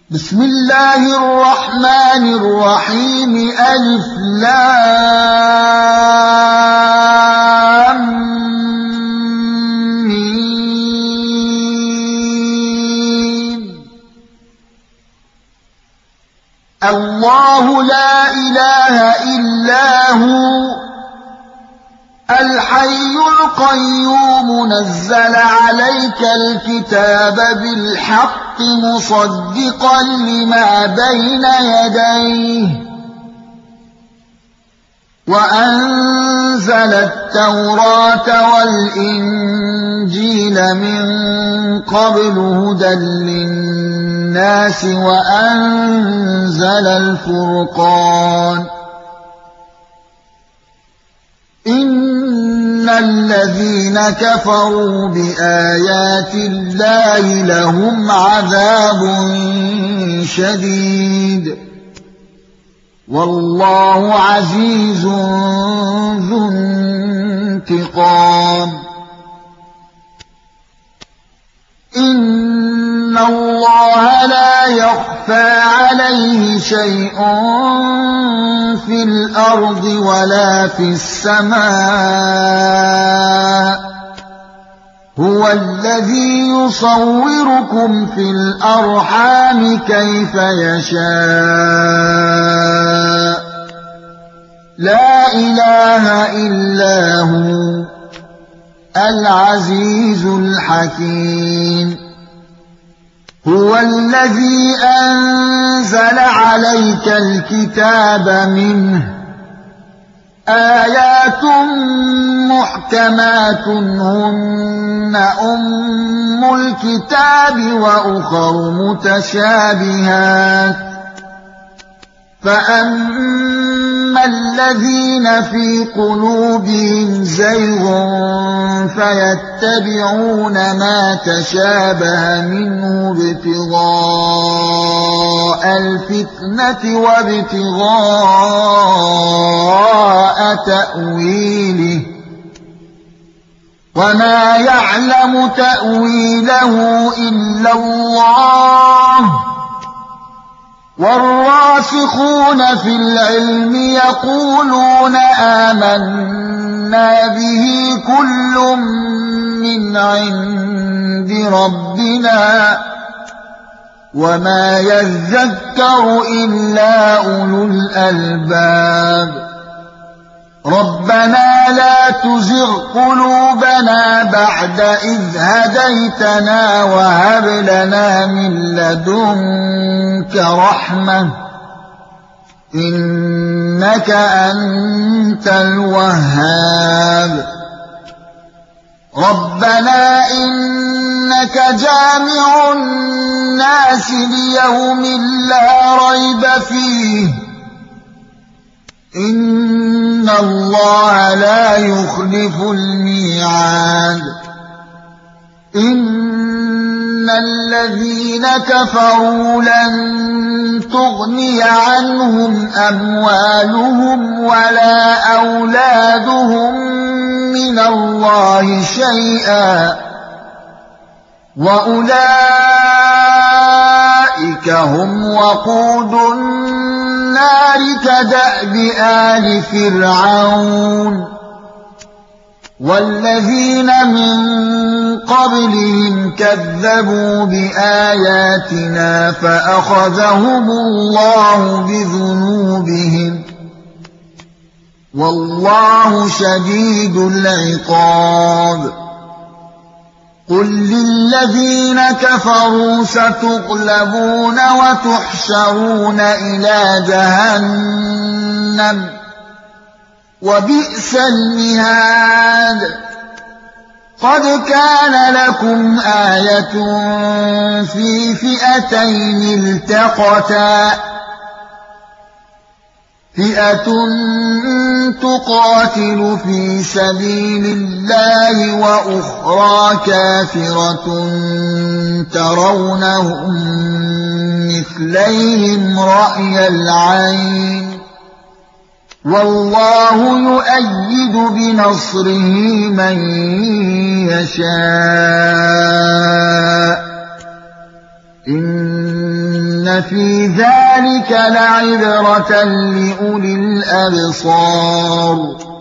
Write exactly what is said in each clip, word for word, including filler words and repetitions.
بسم الله الرحمن الرحيم ألف لام ميم. الله لا إله إلا هو الحي القيوم نزل عليك الكتاب بالحق مصدقا لما بين يديه وأنزل التوراة والإنجيل من قبل هدى للناس وأنزل الفرقان إن الذين كفروا بآيات الله لهم عذاب شديد والله عزيز ذو انتقام. إن الله لا يخفى عليه شيء في الأرض ولا في السماء هو الذي يصوركم في الأرحام كيف يشاء لا إله إلا هو العزيز الحكيم. هو الذي أنزل عليك الكتاب منه آيات محكمات هن أم الكتاب وأخر متشابهات فأما الذين في قلوبهم زيغ فيتبعون ما تشابه منه ابتغاء الفتنة وابتغاء تأويله وما يعلم تأويله إلا الله والراسخون في العلم يقولون آمنا به كل من عند ربنا وما يذكر إلا أولو الألباب. ربنا لا تزغ قلوبنا بعد إذ هديتنا وهب لنا من لدنك رحمة إنك أنت الوهاب. ربنا إنك جامع الناس ليوم لا ريب فيه إن الله لا يخلف الميعاد. إن الذين كفروا لن تغني عنهم أموالهم ولا أولادهم من الله شيئا وأولئك هم وقود النار كدأب آل فرعون والذين من قبلهم كذبوا بآياتنا فأخذهم الله بذنوبهم والله شديد العقاب. قل للذين كفروا ستغلبون وتحشرون إلى جهنم وبئس المهاد. قد كان لكم آية في فئتين التقتا فئة تقاتل في سبيل الله وأخرى كافرة ترونهم مثليهم رأي العين والله يؤيد بنصره من يشاء إن إن في ذلك لعبرة لأولي الأبصار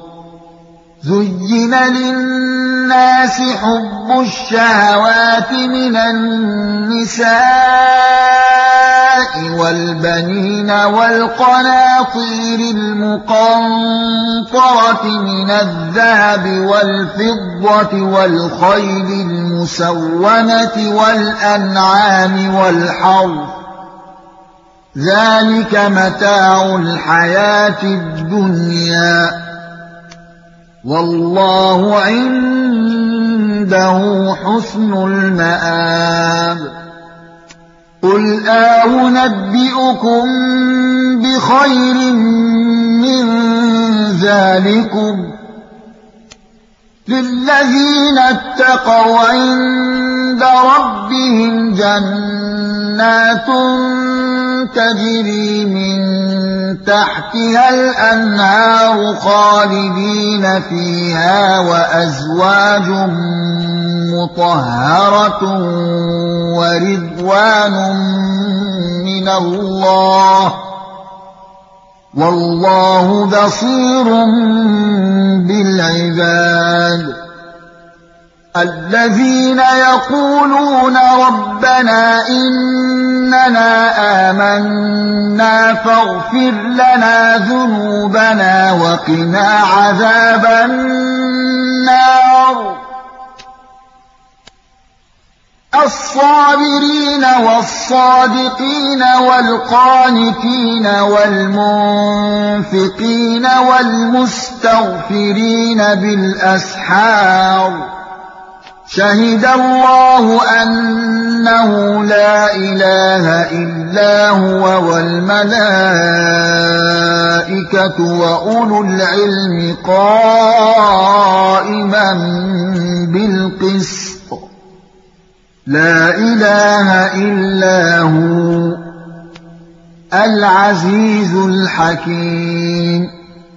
زين للناس حب الشهوات من النساء والبنين والقناطير المقنطرة من الذهب والفضة والخيل المسومة والأنعام والحرث ذلك متاع الحياة الدنيا والله عنده حسن المآب قل أنبئكم بخير من ذلكم للذين اتقوا عند ربهم جنات تجري من تحتها الأنهار خالدين فيها وأزواج مطهرة ورضوان من الله والله بصير بالعباد الذين يقولون ربنا إننا آمنا فاغفر لنا ذنوبنا وقنا عذاب النار الصابرين والصادقين والقانتين والمنفقين والمستغفرين بالأسحار شهد الله أنه لا إله إلا هو والملائكة وأولو العلم قائما بالقسط لا إله إلا هو العزيز الحكيم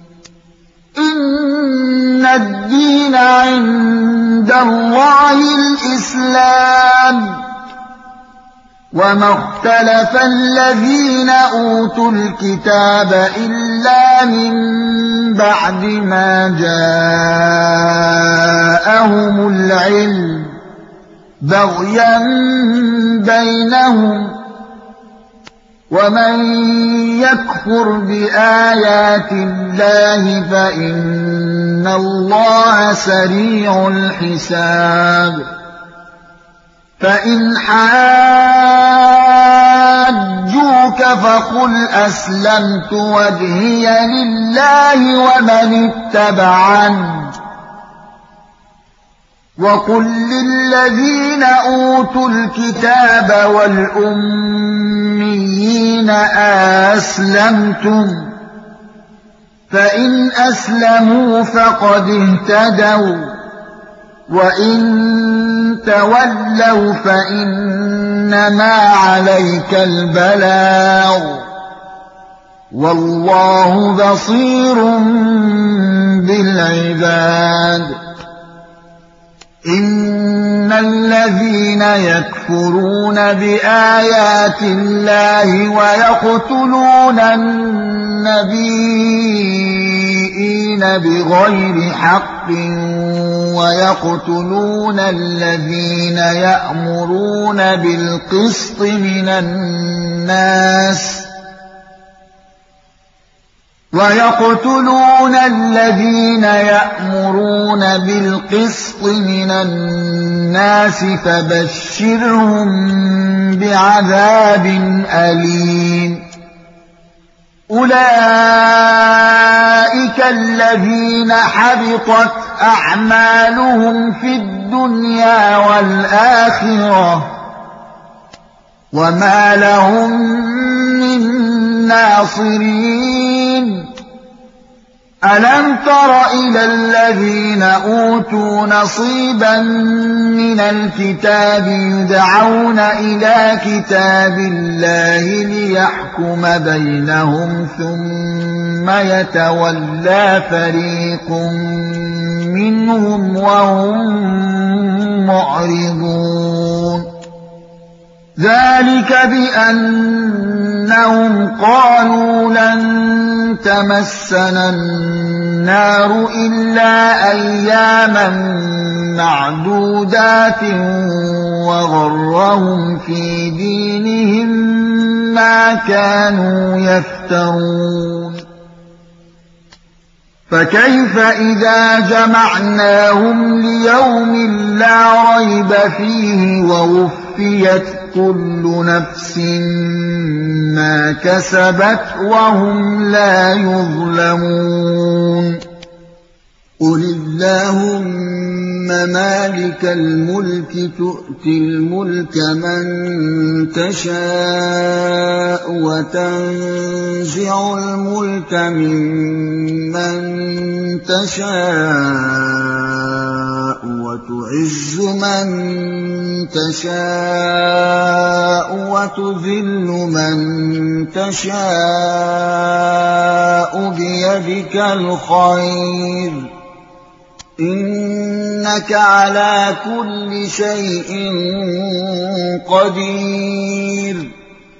إن الدين عند الله الإسلام وما اختلف الذين أوتوا الكتاب إلا من بعد ما جاءهم العلم بغيا بينهم ومن يكفر بآيات الله فإن الله سريع الحساب فإن حاجوك فقل أسلمت وجهي لله ومن اتبعني وقل للذين أوتوا الكتاب والأميين أسلمتم فإن أسلموا فقد اهتدوا وإن تولوا فإنما عليك البلاغ والله بصير بالعباد إن الذين يكفرون بآيات الله ويقتلون النبيين بغير حق ويقتلون الذين يأمرون بالقسط من الناس ويقتلون الذين يأمرون بالقسط من الناس فبشرهم بعذاب أليم أولئك الذين حبطت أعمالهم في الدنيا والآخرة وما لهم من ناصرين ألم تر إلى الذين أوتوا نصيبا من الكتاب يدعون إلى كتاب الله ليحكم بينهم ثم يتولى فريق منهم وهم معرضون ذلك بأنهم قالوا لن تمسنا النار إلا أياما معدودات وغرهم في دينهم ما كانوا يفترون فكيف إذا جمعناهم ليوم لا ريب فيه ووفيت كل نفس ما كسبت وهم لا يظلمون قل اللهم مالك الملك تؤتي الملك من تشاء وتنزع الملك ممن تشاء وتعز من تشاء وتذل من تشاء بيدك الخير إنك على كل شيء قدير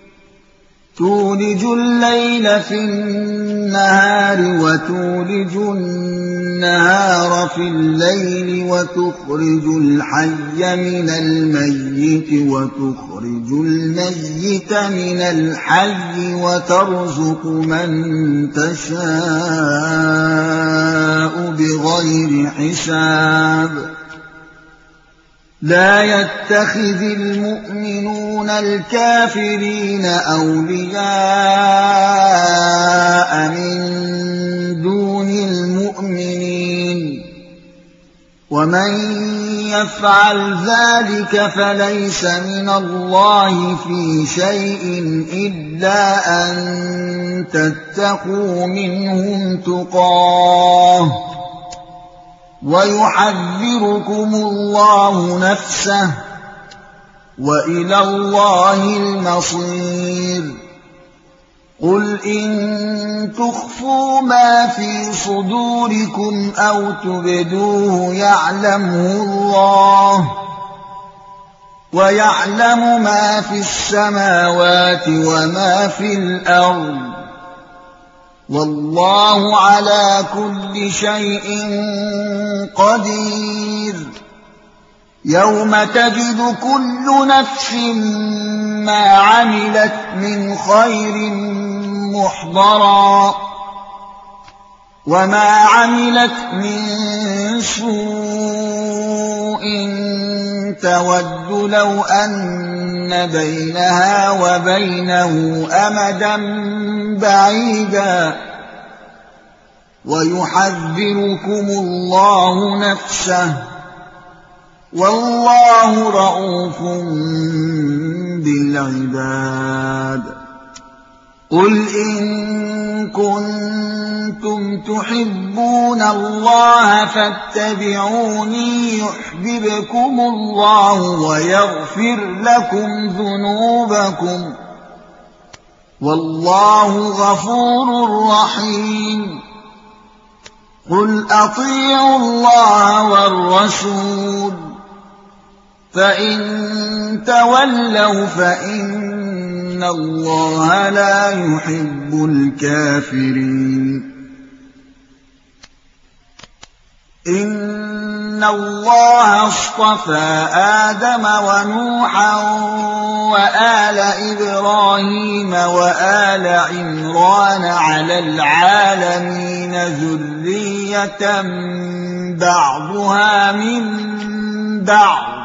تولج الليل في النهار وتولج النهار في الليل وتخرج الحي من الميت وتخرج الميت من الحي وترزق من تشاء بغير حساب لا يتخذ المؤمنون الكافرين أولياء من دون المؤمنين ومن يفعل ذلك فليس من الله في شيء إلا أن تتقوا منهم تقاه ويحذركم الله نفسه وإلى الله المصير قل إن تخفوا ما في صدوركم أو تبدوه يعلمه الله ويعلم ما في السماوات وما في الأرض والله على كل شيء قدير يوم تجد كل نفس ما عملت من خير محضرا وما عملت من سوء تود لو أن بينها وبينه أمدا بعيدا ويحذركم الله نفسه والله رءوف بالعباد قل إن كنتم تحبون الله فاتبعوني يحببكم الله ويغفر لكم ذنوبكم والله غفور رحيم قل أطيعوا الله والرسول فإن تولوا فإن الله لا يحب الكافرين إن الله اصطفى آدم ونوحا وآل إبراهيم وآل عمران على العالمين ذرية بعضها من بعض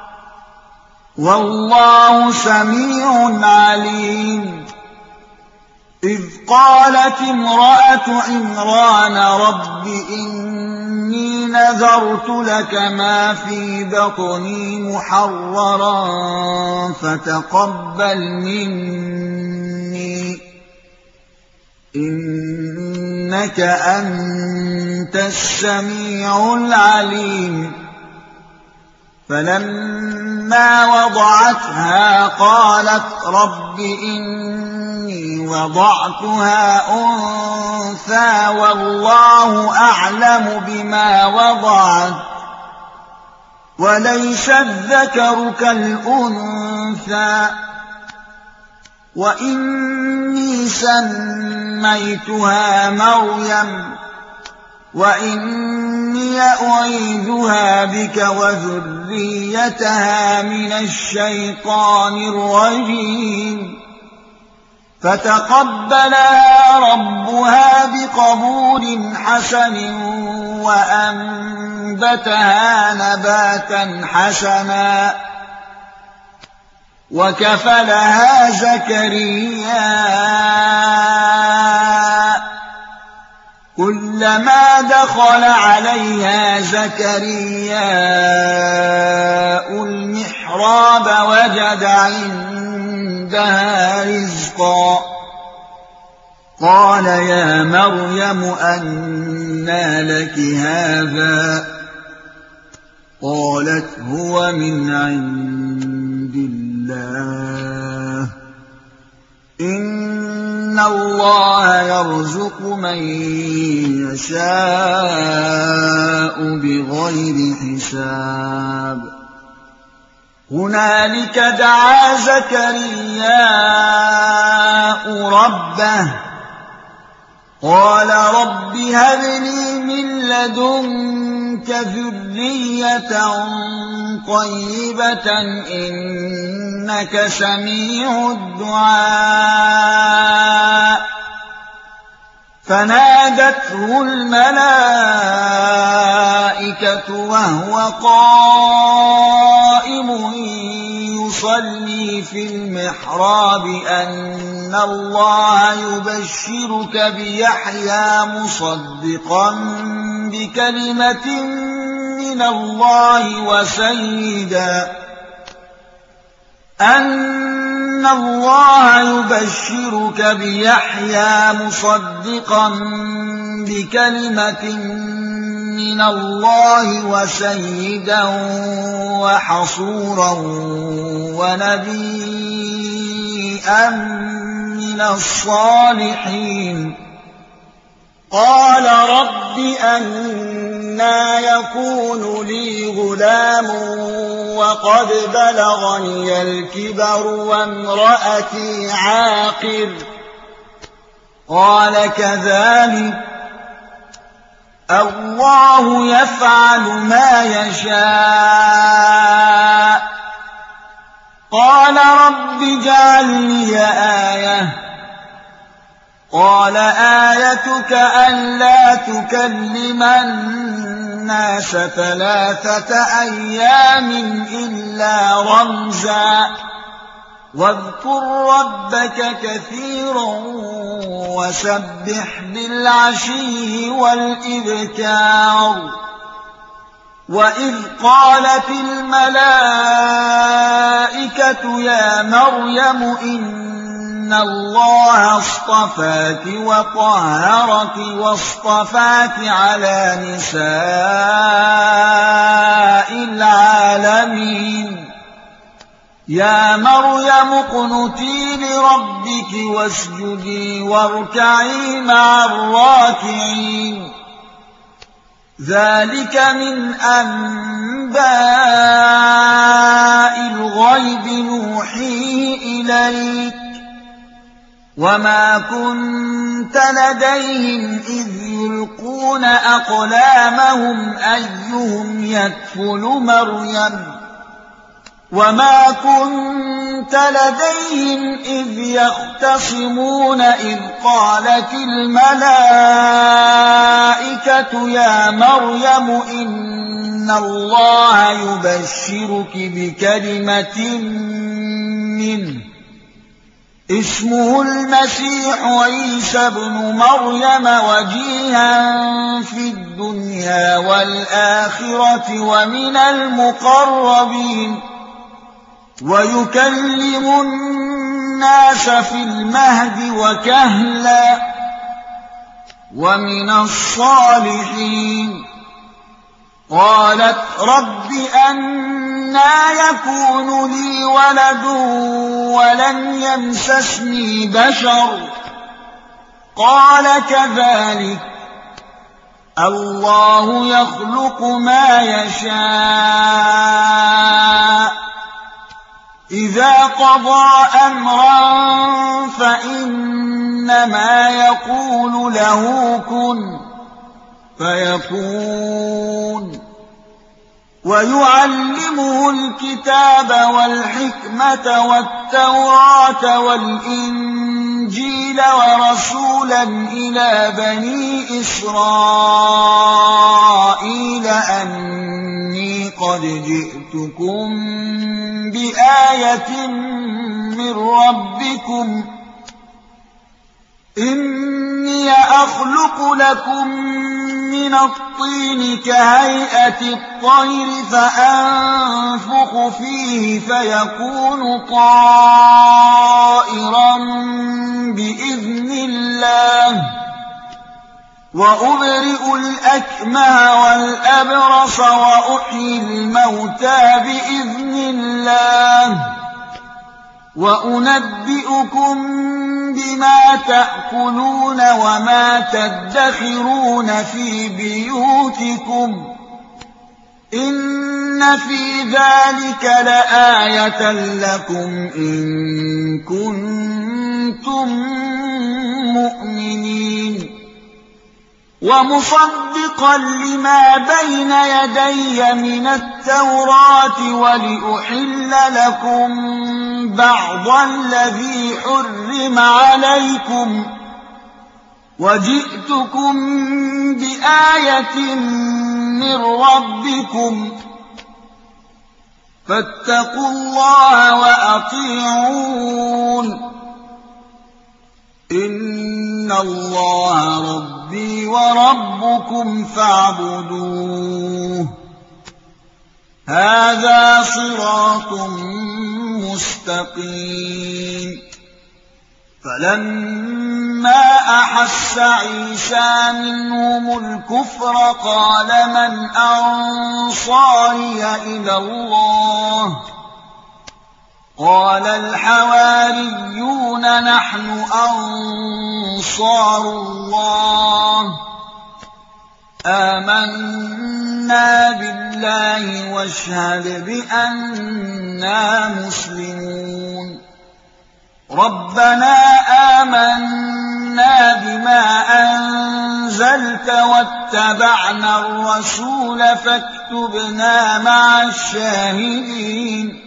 والله سميع عليم إذ قالت امرأة عمران رب إني نذرت لك ما في بطني محررا فتقبل مني إنك أنت السميع العليم فلما وضعتها قالت رب إني وضعتها أنثى والله أعلم بما وضعت وليس الذكر كالأنثى وإني سميتها مريم وإني أعيذها بك وذريتها من الشيطان الرجيم فتقبلها ربها بقبول حسن وأنبتها نباتا حسنا وكفلها زكريا كلما دخل عليها زكرياء المحراب وجد عندها رزقا قال يا مريم أنى لك هذا قالت هو من عند الله إن الله يرزق من يشاء بغير حساب هنالك دعا زكرياء ربه قال رب هب لي من لدنك ذرية طيبة إنك سميع الدعاء فنادته الملائكة وهو قائم يصلي في المحراب أن الله يبشرك بيحيى مصدقا بكلمة من الله وسيدا أن الله يبشرك بيحيى مصدقا بكلمة من الله وسيدا وحصورا ونبيا من الصالحين قال رب أنى يكون لي غلام وقد بلغني الكبر وامرأتي عاقر قال كذلك الله يفعل ما يشاء قال رب اجعل لي آية قال آيتك ألا تكلم الناس ثلاثة أيام إلا رمزا واذكر ربك كثيرا وسبح بالعشي والإبكار وإذ قالت الملائكة يا مريم إن الله اصطفاك وطهرك واصطفاك على نساء العالمين يا مريم اقنتي لربك واسجدي واركعي مع الراكعين ذلك من أنباء الغيب نوحيه إليك وما كنت لديهم إذ يلقون أقلامهم أيهم يكفل مريم وما كنت لديهم إذ يختصمون إذ قالت الملائكة يا مريم إن الله يبشرك بكلمة منه اسمه المسيح عيسى بن مريم وجيها في الدنيا والآخرة ومن المقربين ويكلم الناس في المهد وكهلا ومن الصالحين قالت رب أنى يكون لي ولد ولم يمسسني بشر قال كذلك الله يخلق ما يشاء إذا قضى أمرا فإنما يقول له كن فيكون ويعلمه الكتاب والحكمة والتوراة والإنجيل ورسولا إلى بني إسرائيل أني قد جئتكم بآية من ربكم إني أخلق لكم من الطين كهيئة الطير فأنفخ فيه فيكون طائرا بإذن الله وأبرئ الأكمه والأبرص وأحيي الموتى بإذن الله وأنبئكم بما تأكلون وما تدخرون في بيوتكم إن في ذلك لآية لكم إن كنتم مؤمنين ومصدقا لما بين يدي من التوراة ولأحل لكم بعض الذي حرم عليكم وجئتكم بآية من ربكم فاتقوا الله وأطيعون إن الله ربي وربكم فاعبدوه هذا صراط مستقيم فلما أحس عيسى منهم الكفر قال من أنصاري إلى الله قال الحواريون نحن أنصار الله آمنا بالله واشهد بأننا مسلمون ربنا آمنا بما أنزلت واتبعنا الرسول فاكتبنا مع الشاهدين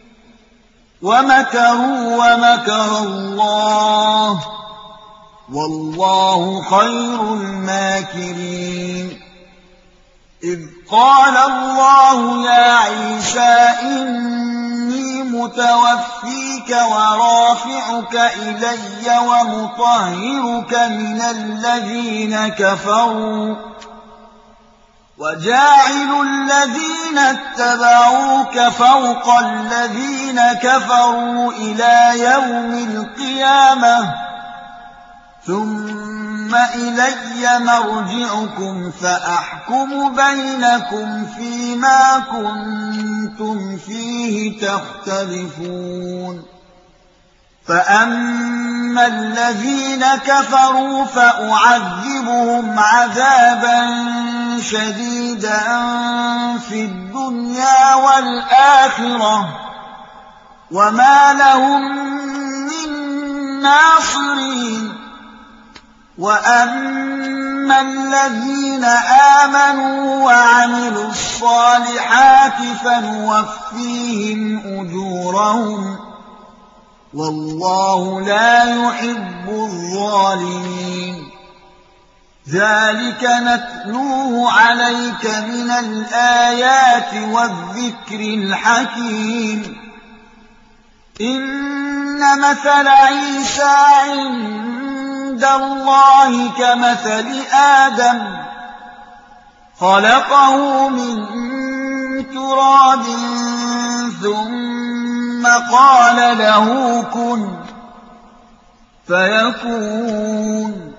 ومكروا ومكر الله والله خير الماكرين إذ قال الله يا عيسى إني متوفيك ورافعك إلي ومطهرك من الذين كفروا وجاعل الذين اتبعوك فوق الذين كفروا إلى يوم القيامة ثم إلي مرجعكم فأحكم بينكم فيما كنتم فيه تختلفون فأما الذين كفروا فأعذبهم عذابا شديدا في الدنيا والآخرة وما لهم من ناصرين وأما الذين آمنوا وعملوا الصالحات فنوفيهم أجورهم والله لا يحب الظالمين ذلك نتلوه عليك من الآيات والذكر الحكيم إن مثل عيسى عند الله كمثل آدم خلقه من تراب ثم قال له كن فيكون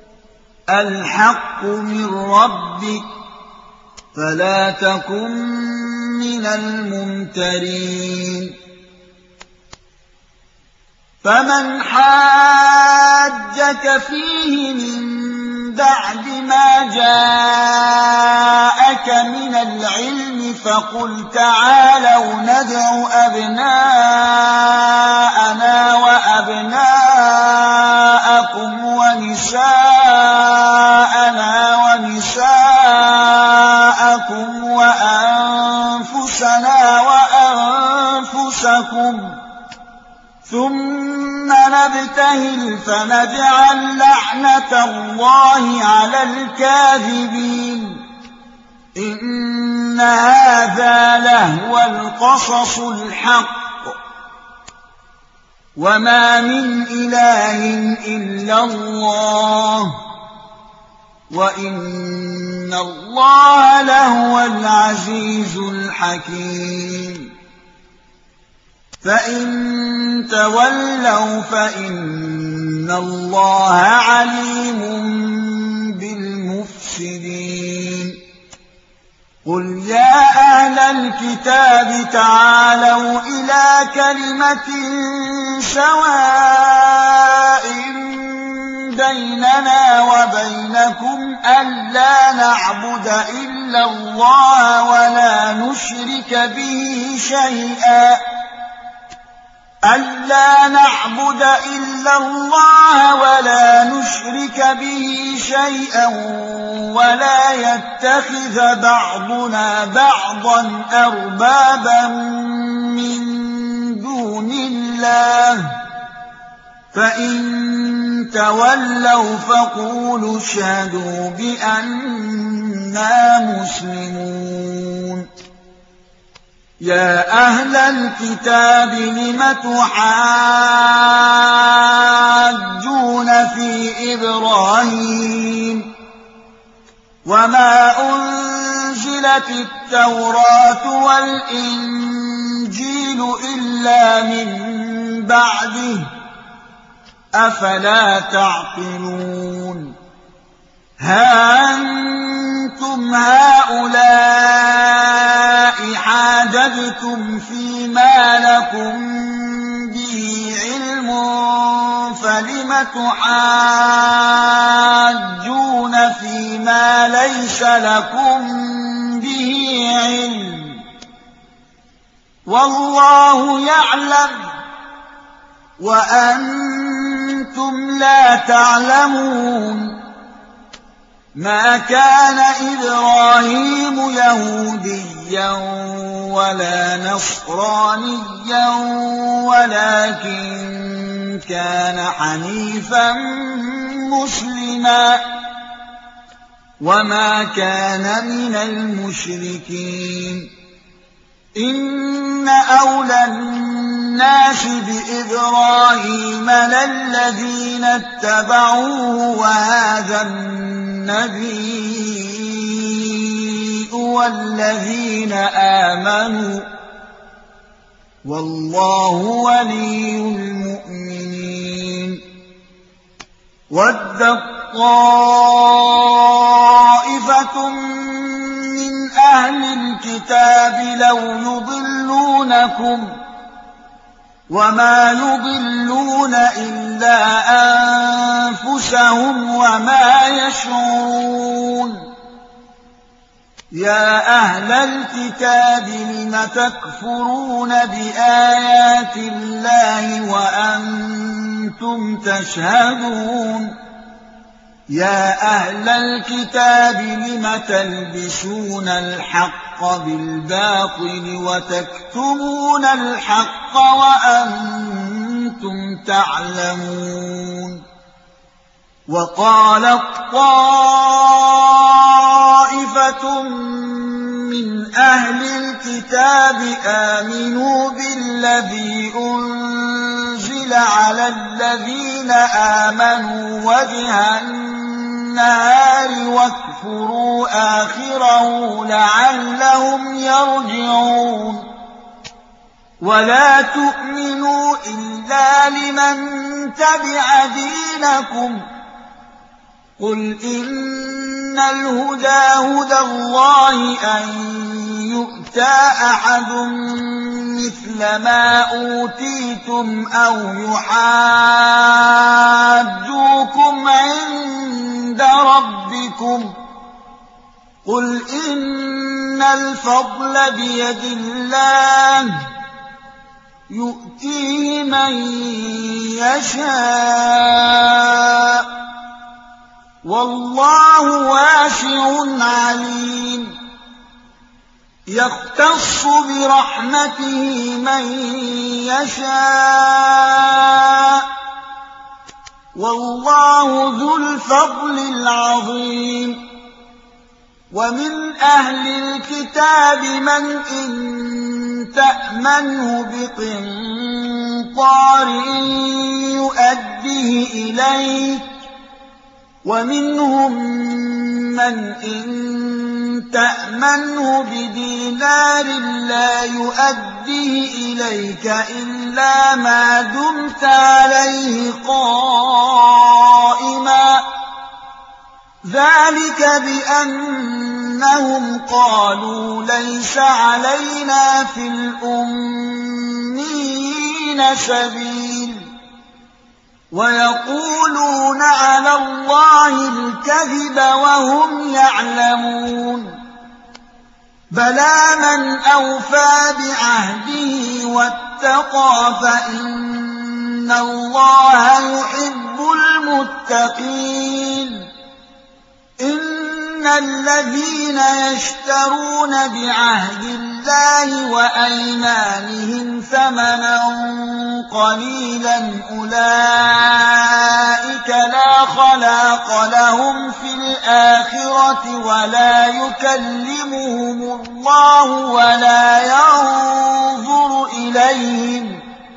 الحق من ربك فلا تكن من الممترين فمن حاجك فيه من بعد ما جاءك من العلم فقل تعالوا ندع أبناءنا وأبناءكم ونساءنا ونساءكم وأنفسنا وأنفسكم ثم نبتهل فنجعل لعنة الله على الكاذبين إن هذا لهو القصص الحق وما من إله إلا الله وإن الله لهو العزيز الحكيم فإن تولوا فإن الله عليم بالمفسدين قل يا أهل الكتاب تعالوا إلى كلمة سواء بيننا وبينكم ألا نعبد إلا الله ولا نشرك به شيئا ألا نعبد إلا الله ولا نشرك به شيئا ولا يتخذ بعضنا بعضا أربابا من دون الله فإن تولوا فقولوا اشهدوا بأننا مسلمون يا أهل الكتاب لم تحاجون في إبراهيم وما أنزلت التوراة والإنجيل إلا من بعده أفلا تعقلون ها أنتم هؤلاء حاججتم فيما لكم به علم فلم تحاجون فيما ليس لكم به علم والله يعلم وأنتم لا تعلمون ما كان إبراهيم يهوديا ولا نصرانيا ولكن كان حنيفا مسلما وما كان من المشركين إن أولى الناس بإبراهيم للذين اتبعوه وهذا النبي والذين آمنوا والله ولي المؤمنين ودت طائفة من أهل الكتاب لو يضلونكم وما يضلون إلا أنفسهم وما يشعرون يا أهل الكتاب لم تكفرون بآيات الله وأنتم تشهدون يا أهل الكتاب لم تلبسون الحق بالباطل وتكتمون الحق وأنتم تعلمون وقالت طائفة من أهل الكتاب آمنوا بالذي أنزل على الذين آمنوا وجه النهار واكفروا آخره لعلهم يرجعون ولا تؤمنوا إلا لمن تبع دينكم قل إن الهدى هدى الله أن يؤتى أحد مثل ما أوتيتم أو يحاجوكم عند ربكم قل إن الفضل بيد الله يؤتيه من يشاء والله واسع عليم يختص برحمته من يشاء والله ذو الفضل العظيم ومن أهل الكتاب من إن تأمنه بقنطار يؤديه إليك ومنهم من إن تأمنه بدينار لا يؤديه إليك إلا ما دمت عليه قائما ذلك بأنهم قالوا ليس علينا في الأميين سبيل ويقولون على الله الكذب وهم يعلمون بلى من أوفى بعهده واتقى فإن الله يحب المتقين إن الذين يشترون بعهد الله وأيمانهم ثمنا قليلا أولئك لا خلاق لهم في الآخرة ولا يكلمهم الله ولا ينظر إليهم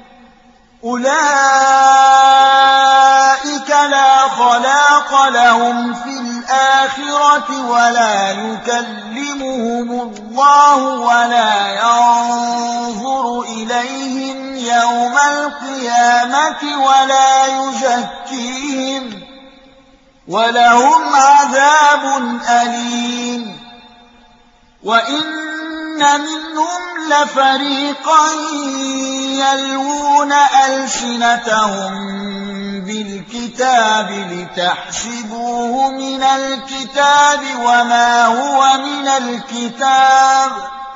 أولئك لا خلاق لهم في الآخرة ولا يكلمهم الله ولا ينظر إليهم يوم القيامة ولا يزكيهم ولهم عذاب أليم وإن منهم لفريقا يلوون ألسنتهم بالكتاب لتحسبوه من الكتاب وما هو من الكتاب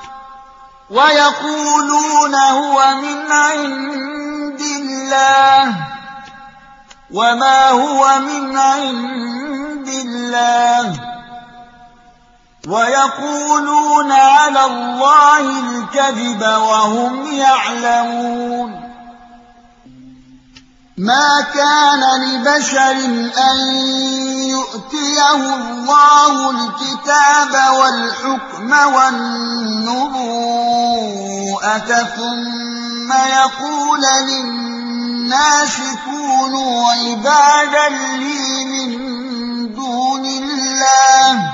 ويقولون هو من عند الله وما هو من عند الله ويقولون على الله الكذب وهم يعلمون ما كان لبشر أن يؤتيه الله الكتاب والحكم والنبوءة ثم يقول للناس كونوا عبادا لي من دون الله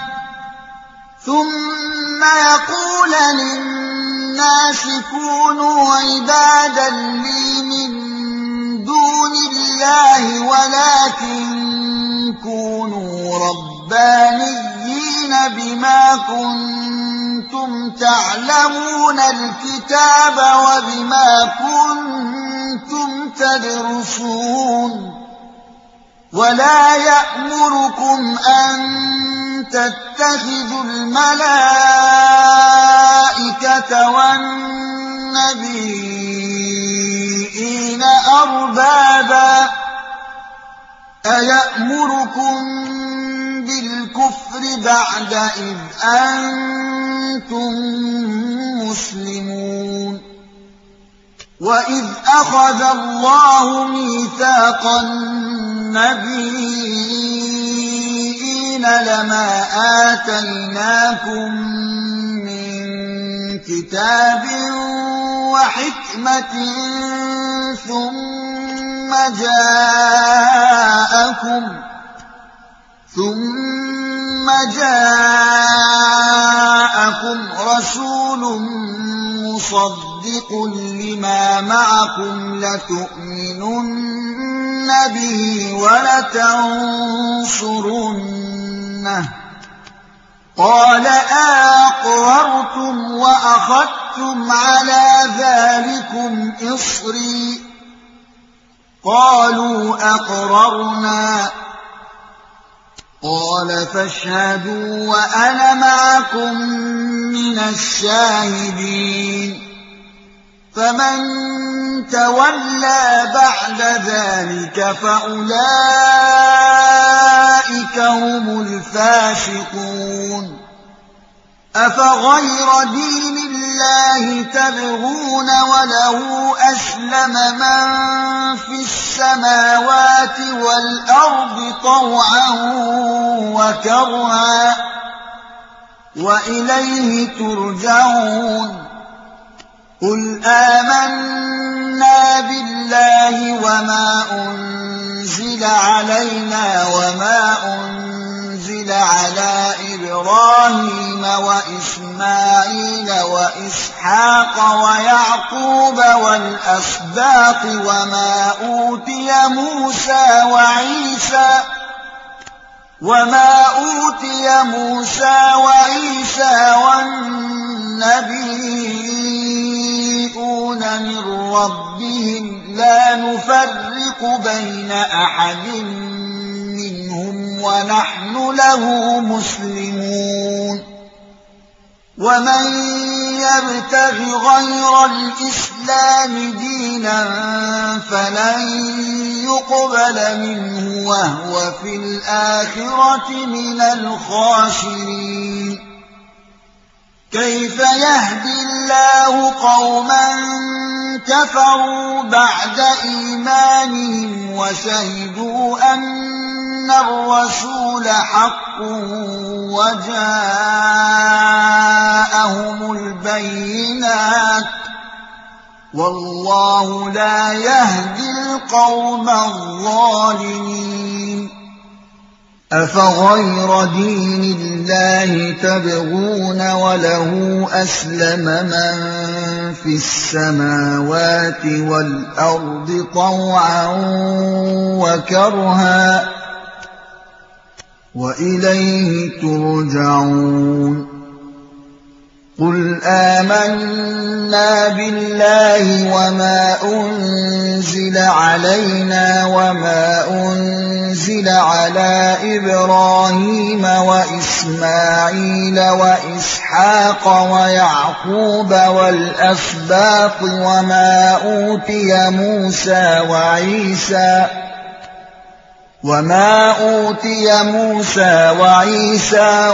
ثم يقول للناس كونوا عبادا لي من دون الله ولكن كونوا ربانيين بما كنتم تعلمون الكتاب وبما كنتم تدرسون ولا يأمركم أن تتخذوا الملائكة والنبيين أربابا أيأمركم بالكفر بعد إذ أنتم مسلمون وإذ أخذ الله ميثاق النبيين لما آتيناكم من كتاب وحكمة ثم جاءكم ثم جاءكم رسول مصدق لما معكم لتؤمنن به ولتنصرنه قال أأقررتم وأخذتم على ذلكم إصري قالوا أقررنا قال فاشهدوا وأنا معكم من الشاهدين فمن تولى بعد ذلك فأولئك هم الفاسقون أفغير دين الله تبغون وله أسلم من في السماوات والأرض طوعا وكرها وإليه ترجعون قل آمنا بالله وما أنزل علينا وما أنزل على إبراهيم وإسماعيل وإسحاق ويعقوب والأسباط وما أوتي موسى وعيسى وما أوتي موسى وعيسى والنبيون من ربهم لا نفرق بين أحد منهم ونحن له مسلمون ومن يبتغ غير الإسلام دينا فلن يقبل منه وهو في الآخرة من الخاسرين كيف يهدي الله قوما كفروا بعد إيمانهم وشهدوا أن الرسول حق وجاءهم البينات والله لا يهدي القوم الظالمين أفغير دين الله تبغون وله أسلم من في السماوات والأرض طوعا وكرها وإليه ترجعون قل آمنا بالله وما أنزل علينا وما أنزل على إبراهيم وإسماعيل وإسحاق ويعقوب والأسباط وما أوتي موسى وعيسى وما أوتي موسى وعيسى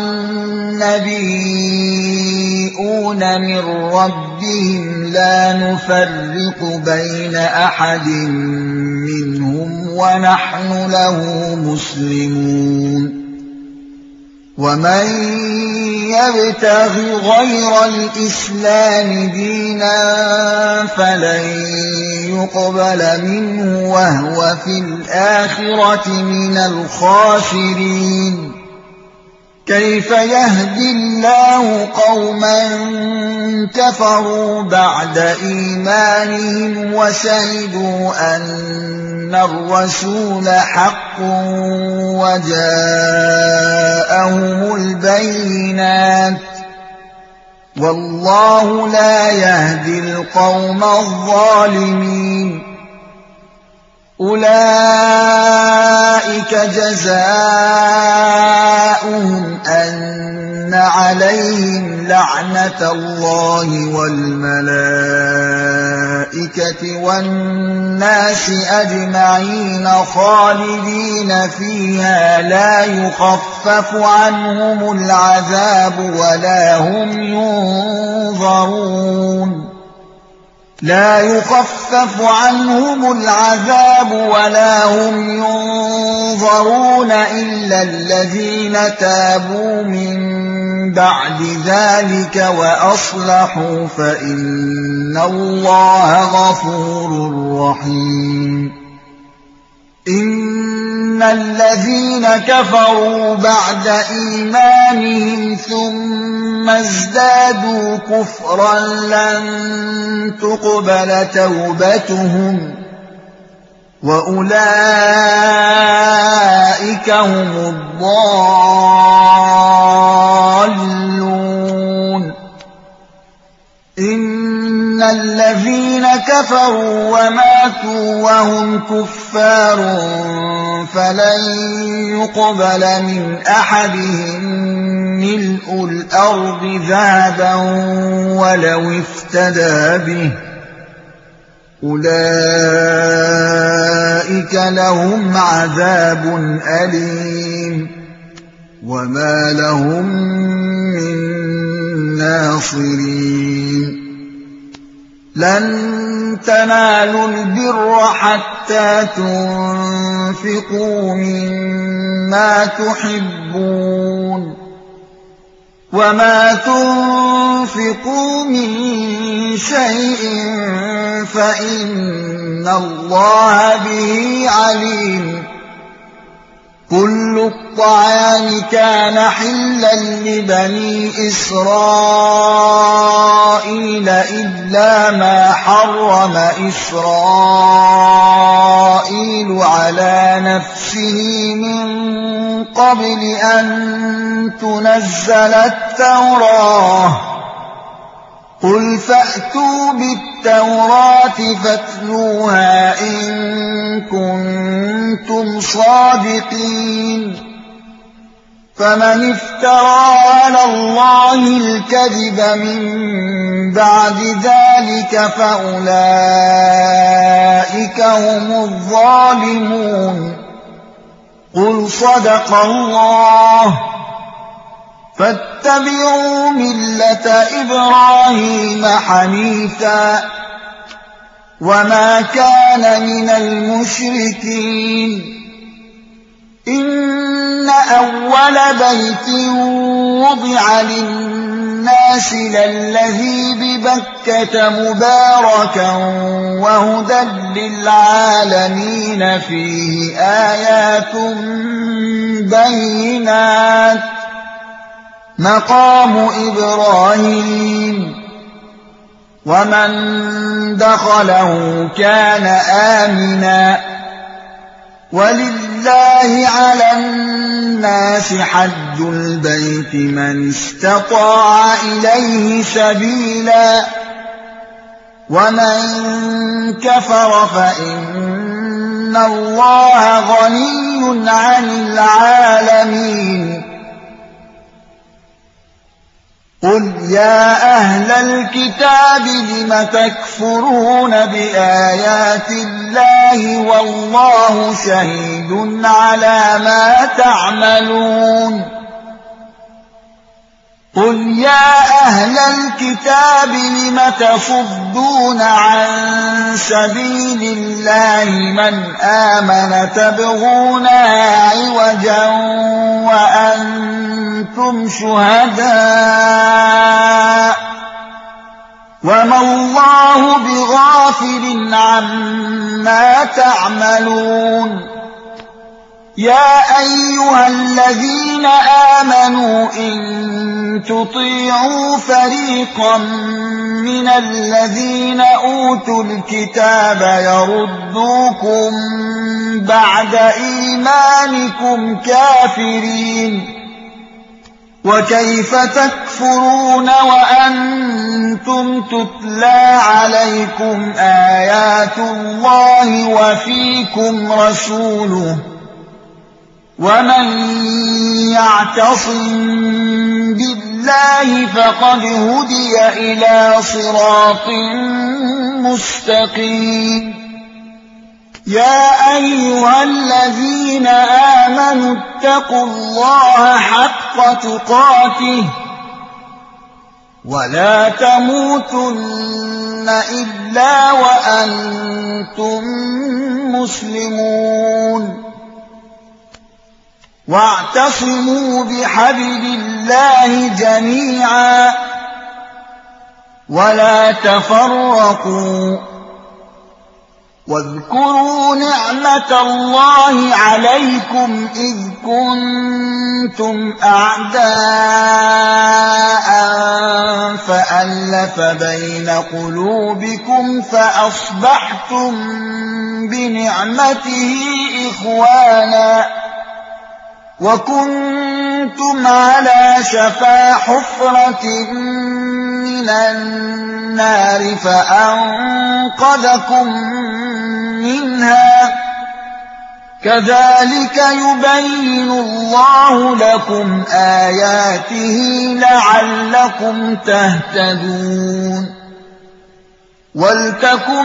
والنبيون من ربهم لا نفرق بين أحد منهم ونحن له مسلمون ومن يبتغ غير الإسلام دينا فلن يقبل منه وهو في الآخرة من الخاسرين كيف يهدي الله قوما كفروا بعد إيمانهم وشهدوا أن الرسول حق وجاءهم البينات والله لا يهدي القوم الظالمين أولئك جزاؤهم أن عليهم لعنة الله والملائكة والناس أجمعين خالدين فيها لا يخفف عنهم العذاب ولا هم ينظرون لا يخفف عنهم العذاب ولا هم ينظرون إلا الذين تابوا من بعد ذلك وأصلحوا فإن الله غفور رحيم إن الذين كفروا بعد إيمانهم ثم ازدادوا كفرا لن تقبل توبتهم وأولئك هم الضالون إن الذين كفروا وماتوا وهم كفار فلن يقبل من أحدهم ملء الأرض ذهبا ولو افتدى به أولئك لهم عذاب أليم وما لهم من ناصرين لن تنالوا البر حتى تنفقوا مما تحبون وما تنفقوا من شيء فإن الله به عليم كل الطعام كان حلا لبني إسرائيل إلا ما حرم إسرائيل على نفسه من قبل أن تنزل التوراة قل فأتوا بالتوراة فاتلوها إن كنتم صادقين فمن افترى على الله الكذب من بعد ذلك فأولئك هم الظالمون قل صدق الله فاتبعوا ملة إبراهيم حنيفا وما كان من المشركين إن أول بيت وضع للناس للذي ببكة مباركا وهدى للعالمين فيه آيات بينات مقام إبراهيم ومن دخله كان آمنا ولله على الناس حج البيت من استطاع إليه سبيلا ومن كفر فإن الله غني عن العالمين قل يا أهل الكتاب لم تكفرون بآيات الله والله شهيد على ما تعملون قل يا أهل الكتاب لم تصدون عن سبيل الله من آمن تبغونها عوجا وأنتم شهداء وما الله بغافل عما تعملون يا أيها الذين آمنوا إن تطيعوا فريقا من الذين أوتوا الكتاب يردوكم بعد إيمانكم كافرين وكيف تكفرون وأنتم تتلى عليكم آيات الله وفيكم رسوله ومن يعتصم بالله فقد هدي إلى صراط مستقيم يا أيها الذين آمنوا اتقوا الله حق تقاته ولا تموتن إلا وأنتم مسلمون واعتصموا بحبل الله جميعا ولا تفرقوا واذكروا نعمة الله عليكم إذ كنتم أعداء فألف بين قلوبكم فأصبحتم بنعمته إخوانا وكنتم على شفا حفرة من النار فأنقذكم منها كذلك يبين الله لكم آياته لعلكم تهتدون ولتكن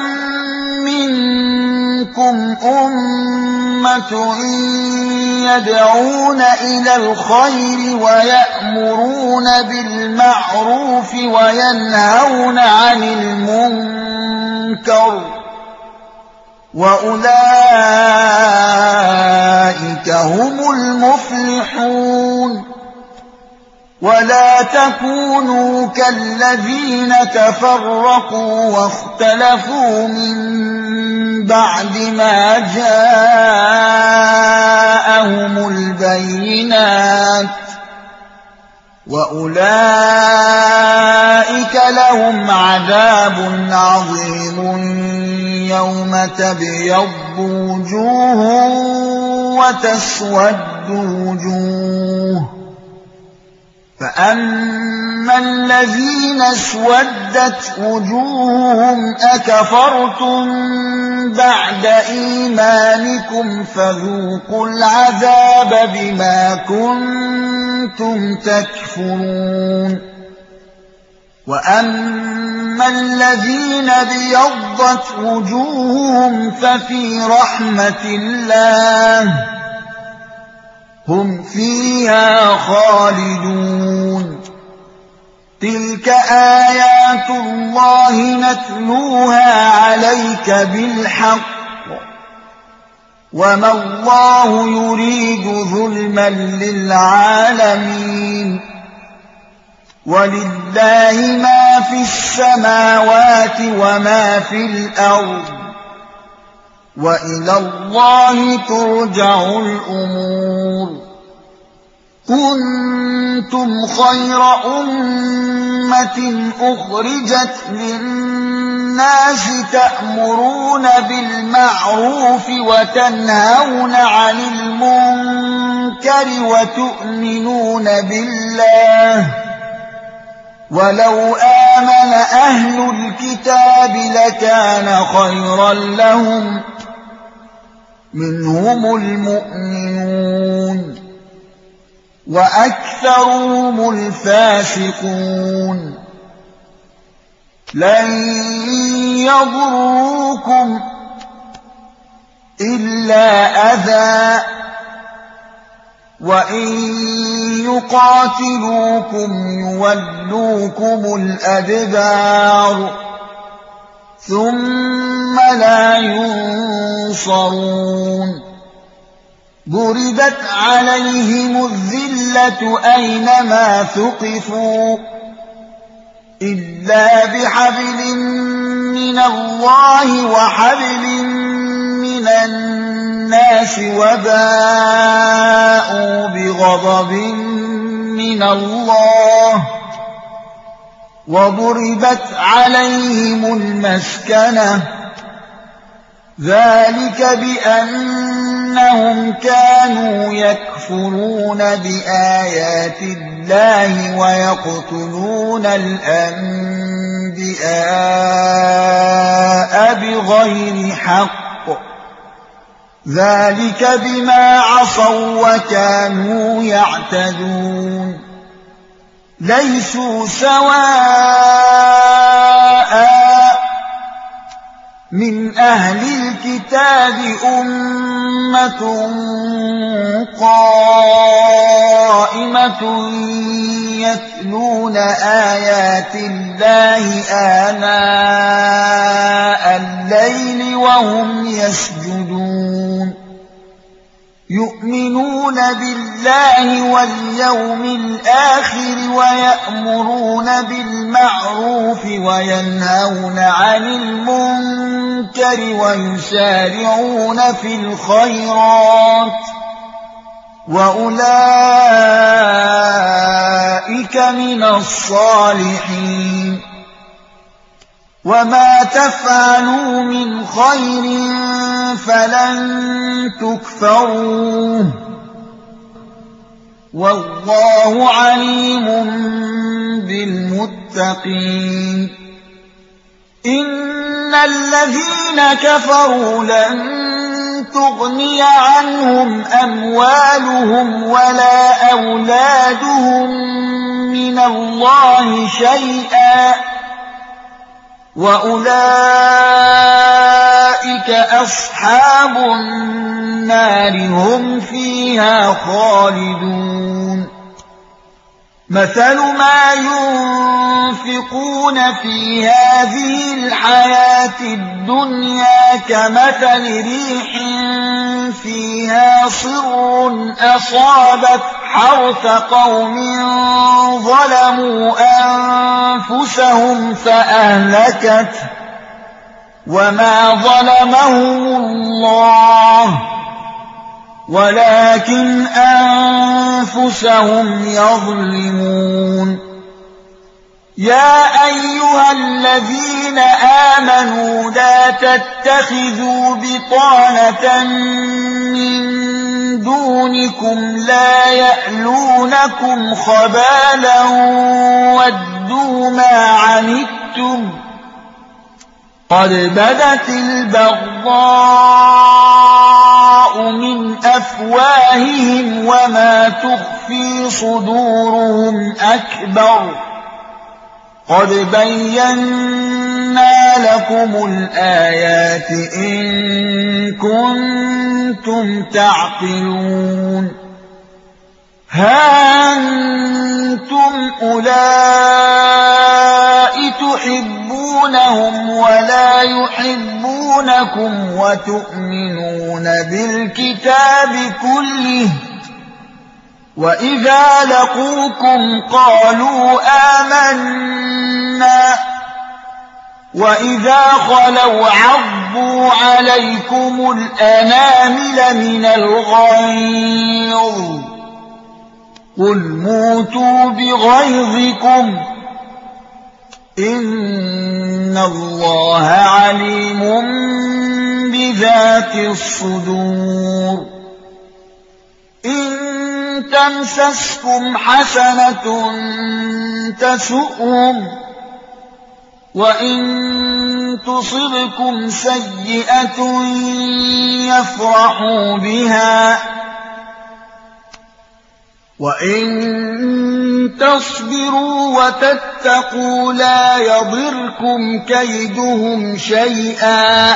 منكم أمة يدعون إلى الخير ويأمرون بالمعروف وينهون عن المنكر وأولئك هم المفلحون ولا تكونوا كالذين تفرقوا واختلفوا من بعد ما جاءهم البينات وأولئك لهم عذاب عظيم يوم تبيض وجوه وتسود وجوه فأما الذين اسودت وجوههم أكفرتم بعد إيمانكم فذوقوا العذاب بما كنتم تكفرون وأما الذين ابيضت وجوههم ففي رحمة الله هم فيها خالدون تلك آيات الله نتلوها عليك بالحق وما الله يريد ظلما للعالمين ولله ما في السماوات وما في الأرض وإلى الله ترجع الأمور كنتم خير أمة أخرجت للناس تأمرون بالمعروف وتنهون عن المنكر وتؤمنون بالله ولو آمن أهل الكتاب لكان خيرا لهم منهم المؤمنون وأكثرهم الفاسقون لن يضروكم إلا أذى وإن يقاتلوكم يولوكم الأدبار ثم لا ينصرون ضربت عليهم الذلة أينما ثقفوا إلا بحبل من الله وحبل من الناس وباءوا بغضب من الله وضربت عليهم المسكنة ذلك بأنهم كانوا يكفرون بآيات الله ويقتلون الأنبياء بغير حق ذلك بما عصوا وكانوا يعتدون ليسوا سواء من أهل الكتاب أمة قائمة يتلون آيات الله آناء الليل وهم يسجدون يؤمنون بالله واليوم الآخر ويأمرون بالمعروف وينهون عن المنكر ويسارعون في الخيرات وأولئك من الصالحين وما تفعلوا من خير فلن تكفروه والله عليم بالمتقين إن الذين كفروا لن تغني عنهم أموالهم ولا أولادهم من الله شيئا وأولئك أصحاب النار هم فيها خالدون مثل ما ينفقون في هذه الحياة الدنيا كمثل ريح فيها صر أصابت حرث قوم ظلموا أنفسهم فأهلكته وما ظلمهم الله ولكن أنفسهم يظلمون يا أيها الذين آمنوا لا تتخذوا بطانة من دونكم لا يألونكم خبالا ودوا ما عنتم قد بدت البغضاء من أفواههم وما تخفي صدورهم أكبر قد بينا لكم الآيات إن كنتم تعقلون ها أنتم أولئك تحبونهم ولا يحبونكم وتؤمنون بالكتاب كله وإذا لقوكم قالوا آمنا وإذا خلوا عضوا عليكم الأنامل من الغيظ قل موتوا بغيظكم إن الله عليم بذات الصدور إن تمسسكم حسنة تسؤهم وإن تصبكم سيئة يفرحوا بها وإن تصبروا وتتقوا لا يضركم كيدهم شيئا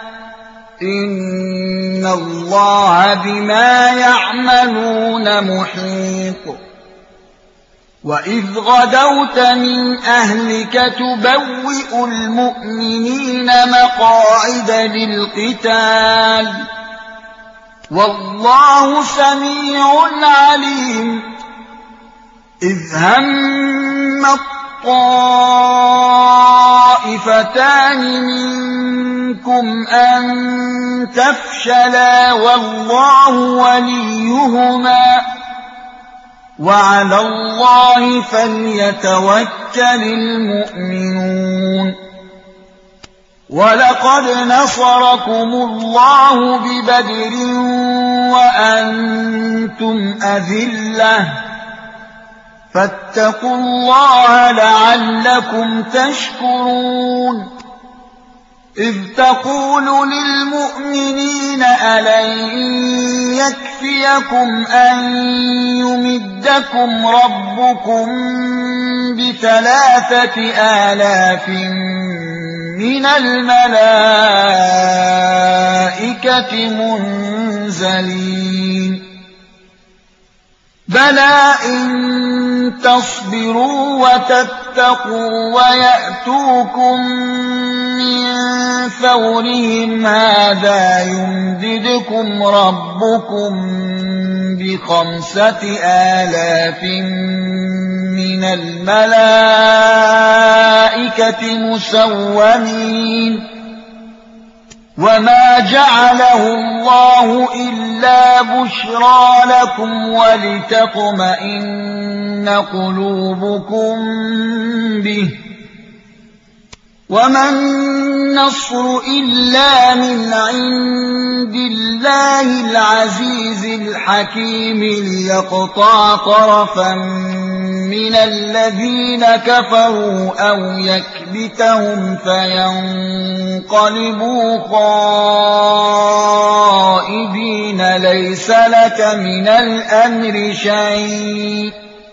إن الله بما يعملون محيط وإذ غدوت من أهلك تبوئ المؤمنين مقاعد للقتال والله سميع عليم إذ هم الطائفتان منكم أن تفشلا والله وليهما وعلى الله فليتوكل المؤمنون ولقد نصركم الله ببدر وأنتم أذلة فاتقوا الله لعلكم تشكرون إذ تقول للمؤمنين ألن يكفيكم أن يمدكم ربكم بثلاثة آلاف من الملائكة منزلين بلى إن تصبروا وتتقوا ويأتوكم من فورهم هذا يمددكم ربكم بخمسة آلاف من الملائكة مسومين وما جعله الله إلا بشرى لكم ولتطمئن قلوبكم به وما النصر إلا من عند الله العزيز الحكيم ليقطع طرفا من الذين كفروا أو يكبتهم فينقلبوا خائبين ليس لك من الأمر شيء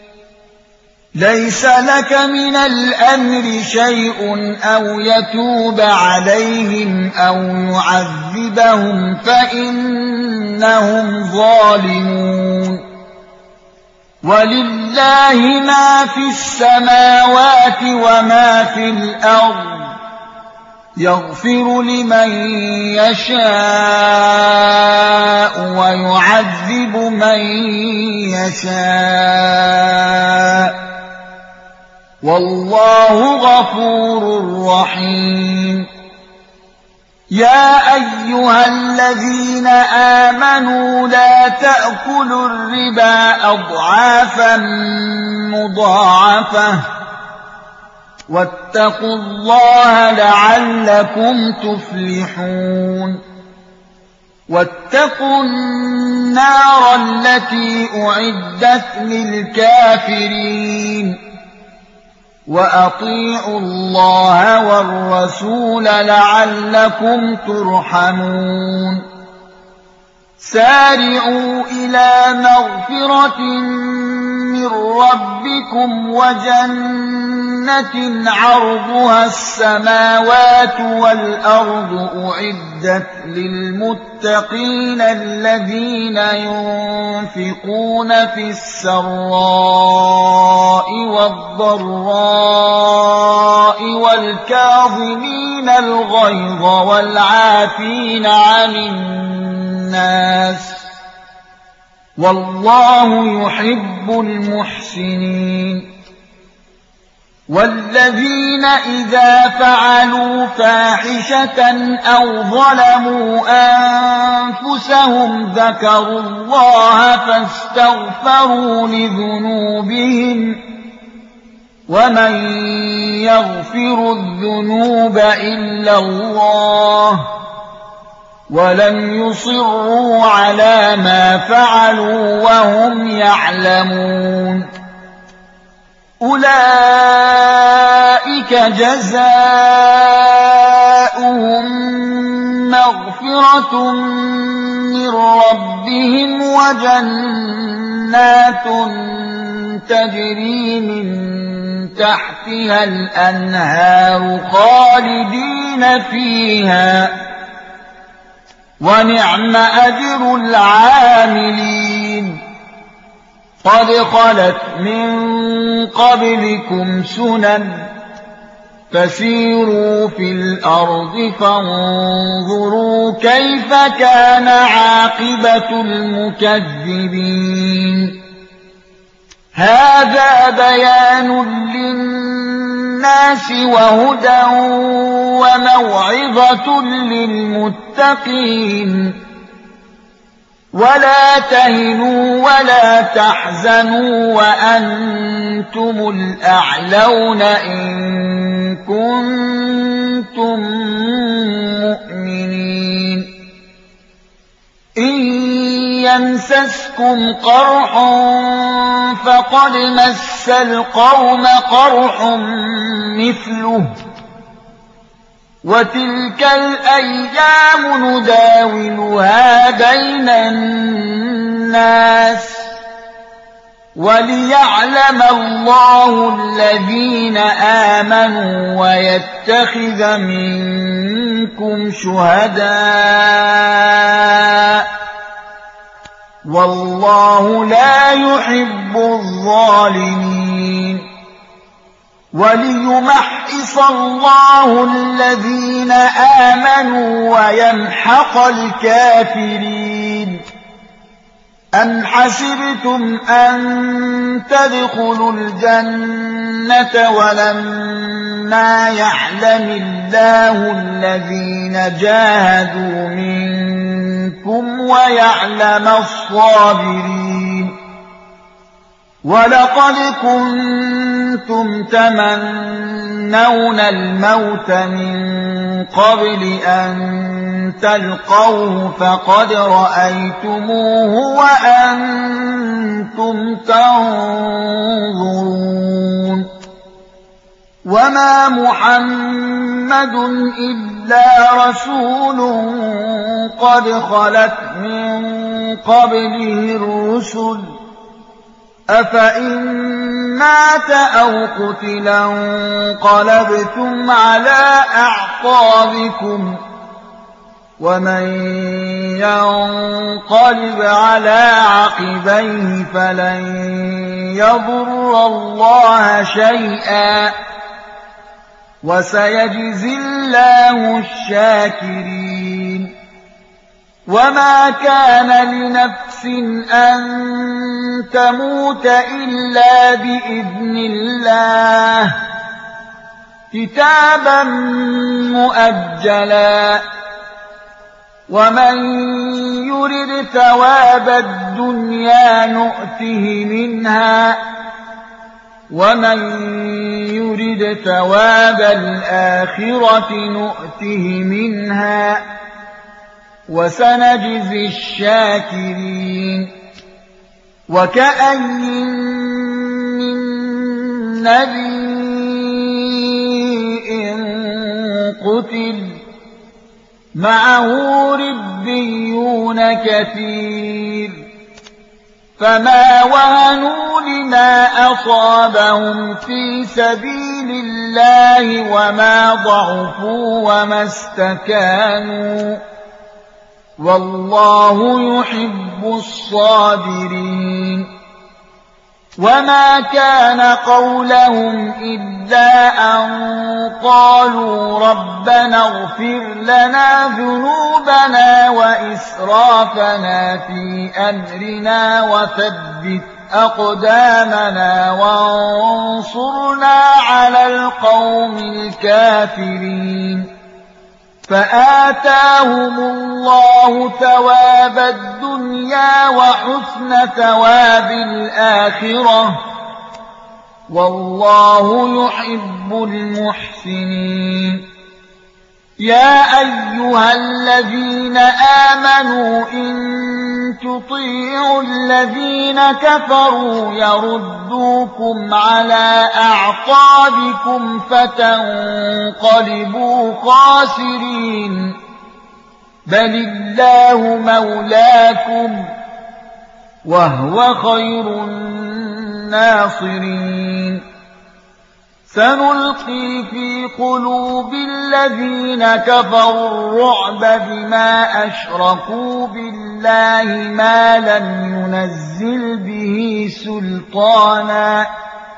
ليس لك من الأمر شيء أو يتوب عليهم أو يعذبهم فإنهم ظالمون ولله ما في السماوات وما في الأرض يغفر لمن يشاء ويعذب من يشاء والله غفور رحيم يا أيها الذين آمنوا لا تأكلوا الربا أضعافا مضاعفة واتقوا الله لعلكم تفلحون واتقوا النار التي أعدت للكافرين وأطيعوا الله والرسول لعلكم ترحمون سارعوا إلى مغفرة من ربكم وجنة عرضها السماوات والأرض أعدت للمتقين الذين ينفقون في السراء والضراء والكاظمين الغيظ والعافين عن الناس والله يحب المحسنين والذين إذا فعلوا فاحشة أو ظلموا أنفسهم ذكروا الله فاستغفروا لذنوبهم ومن يغفر الذنوب إلا الله ولم يصروا على ما فعلوا وهم يعلمون أولئك جزاؤهم مغفرة من ربهم وجنات تجري من تحتها الأنهار خالدين فيها ونعم أجر العاملين قد خلت من قبلكم سنن فسيروا في الأرض فانظروا كيف كان عاقبة المكذبين هذا بيان للناس وهدى وموعظة للمتقين ولا تهنوا ولا تحزنوا وأنتم الأعلون إن كنتم مؤمنين إن يمسسكم قرح فقد مس القوم قرح مثله وتلك الأيام نداولها بين الناس وليعلم الله الذين آمنوا ويتخذ منكم شهداء والله لا يحب الظالمين وليمحص الله الذين آمنوا ويمحق الكافرين أم حسبتم أن تدخلوا الجنة ولما يعلم الله الذين جاهدوا منكم ويعلم الصابرين ولقد كنتم تمنون الموت من قبل أن تلقوه فقد رأيتموه وأنتم تنظرون وما محمد إلا رسول قد خلت من قبله الرسل أفإن مات أو قتل انقلبتم على أعقابكم ومن ينقلب على عقبيه فلن يضر الله شيئا وسيجزي الله الشاكرين وما كان لنفس أن تموت إلا بإذن الله كتابا مؤجلا ومن يرد ثواب الدنيا نؤته منها ومن يرد ثواب الآخرة نؤته منها وسنجزي الشاكرين وكأين من نبي قتل معه ربيون كثير فما وهنوا لما أصابهم في سبيل الله وما ضعفوا وما استكانوا والله يحب الصابرين وما كان قولهم إلا أن قالوا ربنا اغفر لنا ذنوبنا وإسرافنا في أمرنا وثبت أقدامنا وانصرنا على القوم الكافرين فآتاهم الله ثواب الدنيا وحسن ثواب الآخرة والله يحب المحسنين يا أيها الذين آمنوا إن تطيعوا الذين كفروا يردوكم على أعقابكم فتنقلبوا خاسرين بل الله مولاكم وهو خير الناصرين سنلقي في قلوب الذين كفروا الرعب بما أشركوا بالله ما لم ينزل به سلطانا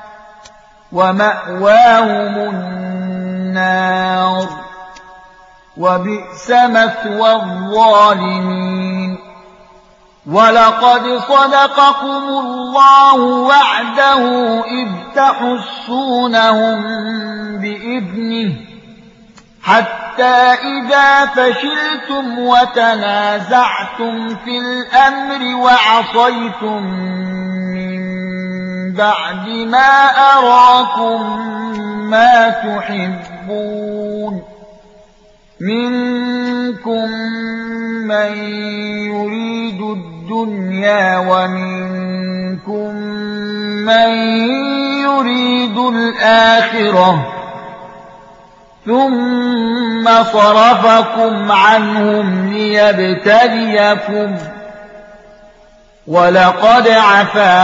ومأواهم النار وبئس مثوى الظالمين ولقد صدقكم الله وعده إذ تحسونهم بإذنه حتى إذا فشلتم وتنازعتم في الأمر وعصيتم من بعد ما أراكم ما تحبون منكم من يريد الدنيا ومنكم من يريد الآخرة ثم صرفكم عنهم ليبتليكم ولقد عفا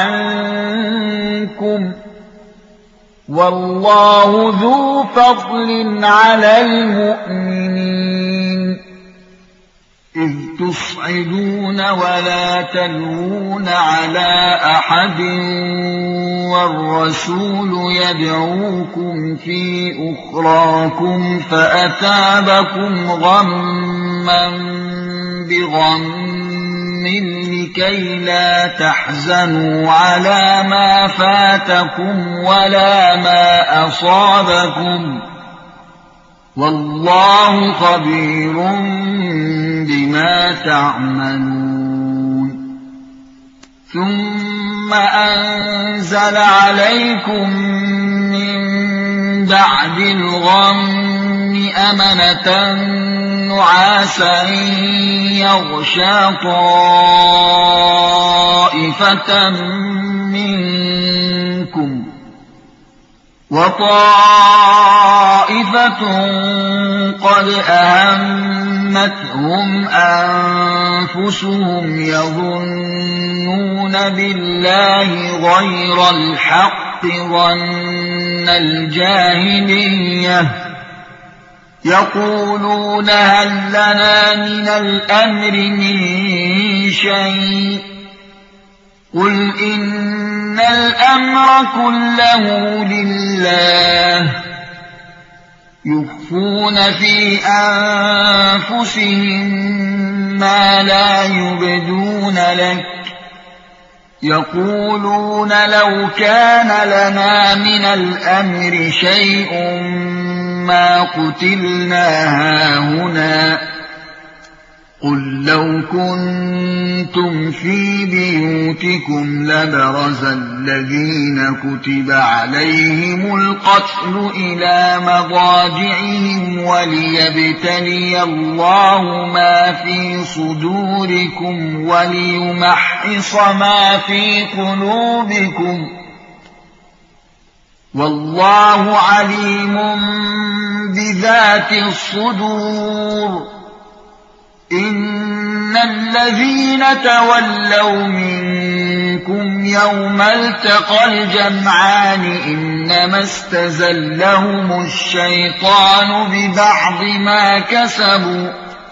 عنكم والله ذو فضل على المؤمنين إذ تصعدون ولا تلوون على أحد والرسول يدعوكم في أخراكم فأثابكم غما بغم لكي لا تحزنوا على ما فاتكم ولا ما أصابكم والله خبير بما تعملون ثم أنزل عليكم من بعد الغم أمنة نعاسا يغشى طائفة منكم وطائفة قد أهمتهم أنفسهم يظنون بالله غير الحق ظن الجاهلية يقولون هل لنا من الأمر من شيء قل إن الأمر كله لله يخفون في أنفسهم ما لا يبدون لك يقولون لو كان لنا من الأمر شيء ما قتلنا هاهنا قل لو كنتم في بيوتكم لبرز الذين كتب عليهم القتل إلى مضاجعهم وليبتلي الله ما في صدوركم وليمحص ما في قلوبكم والله عليم بذات الصدور إن الذين تولوا منكم يوم التقى الجمعان إنما استزلهم الشيطان ببعض ما كسبوا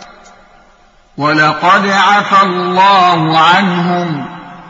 ولقد عفى الله عنهم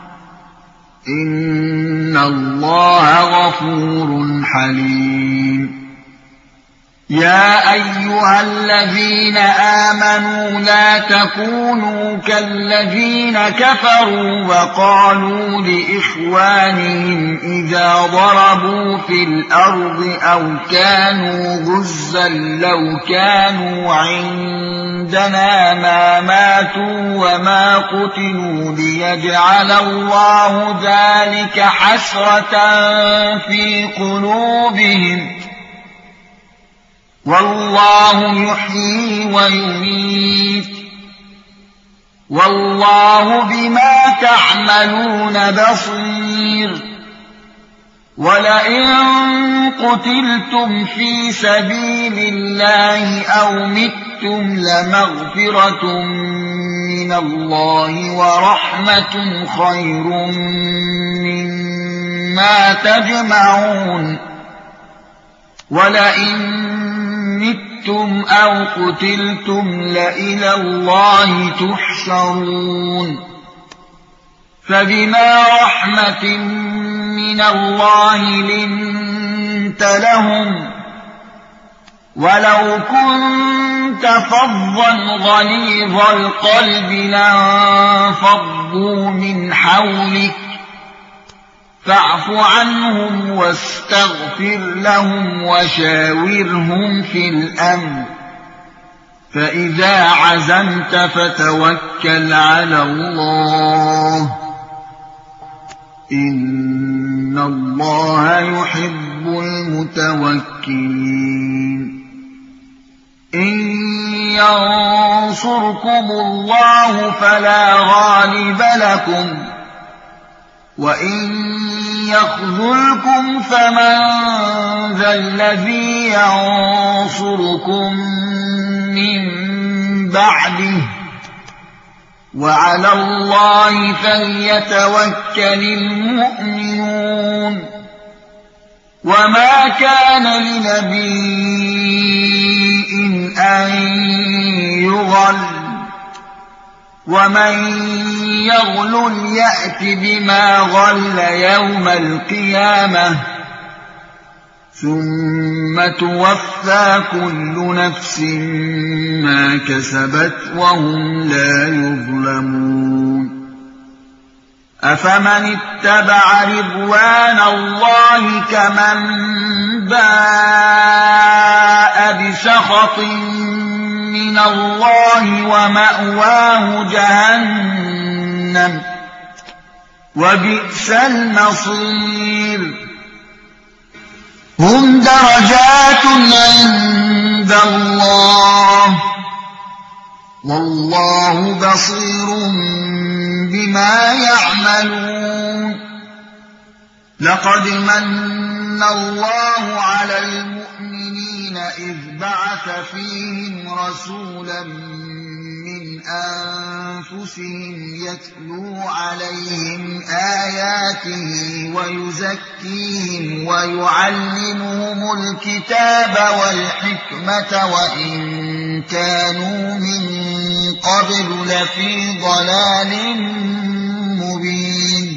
إن الله غفور حليم يا أيها الذين آمنوا لا تكونوا كالذين كفروا وقالوا لإخوانهم إذا ضربوا في الأرض أو كانوا غزا لو كانوا عندنا ما ماتوا وما قتلوا ليجعل الله ذلك حسرة في قلوبهم والله يحيي ويميت والله بما تعملون بصير ولئن قتلتم في سبيل الله أو متم لمغفرة من الله ورحمة خير مما تجمعون ولئن متم أو قتلتم لإلى الله تحشرون فبما رحمة من الله لنت لهم ولو كنت فظا غليظ القلب لانفضوا من حولك فاعف عنهم واستغفر لهم وشاورهم في الأمر فإذا عزمت فتوكل على الله إن الله يحب المتوكلين إن ينصركم الله فلا غالب لكم وإن يخذلكم فمن ذا الذي ينصركم من بعده وعلى الله فليتوكل المؤمنون وما كان لنبي أن يغل ومن يغلل يأت بما غل يوم القيامة ثم توفى كل نفس ما كسبت وهم لا يظلمون أفمن اتبع رضوان الله كمن باء بسخط من الله ومأواه جهنم وبئس المصير هم درجات عند الله والله بصير بما يعملون لقد من الله على المؤمنين إذ بعث فيهم رسولا من أنفسهم يتلو عليهم آياته ويزكيهم ويعلمهم الكتاب والحكمة وإن كانوا من قبل لفي ضلال مبين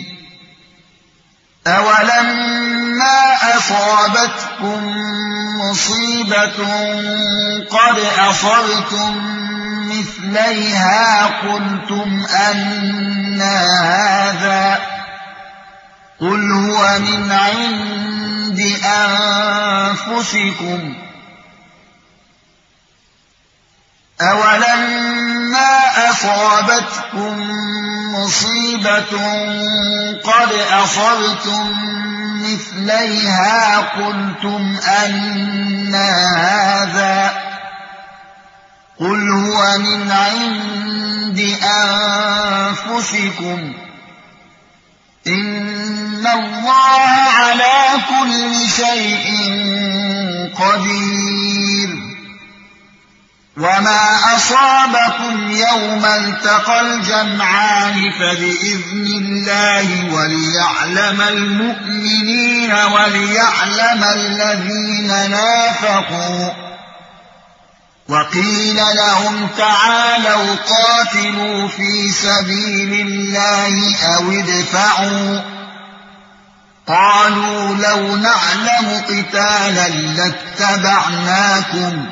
أولما أصابتكم مصيبة قد أصبتم مثليها قلتم أنى هذا قل هو من عند أنفسكم أولما أصابتكم مصيبة قد أصبتم مثليها قلتم أنى هذا قل هو من عند أنفسكم إن الله على كل شيء قدير وما أصابكم يوم التقى الجمعان فبإذن الله وليعلم المؤمنين وليعلم الذين نافقوا وقيل لهم تعالوا قاتلوا في سبيل الله أو ادفعوا قالوا لو نعلم قتالا لاتبعناكم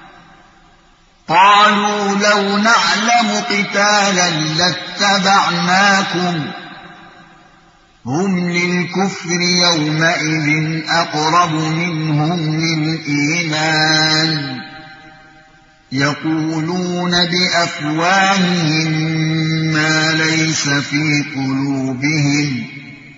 قالوا لو نعلم قتالا لاتبعناكم هم للكفر يومئذ أقرب منهم للإيمان يقولون بأفواههم ما ليس في قلوبهم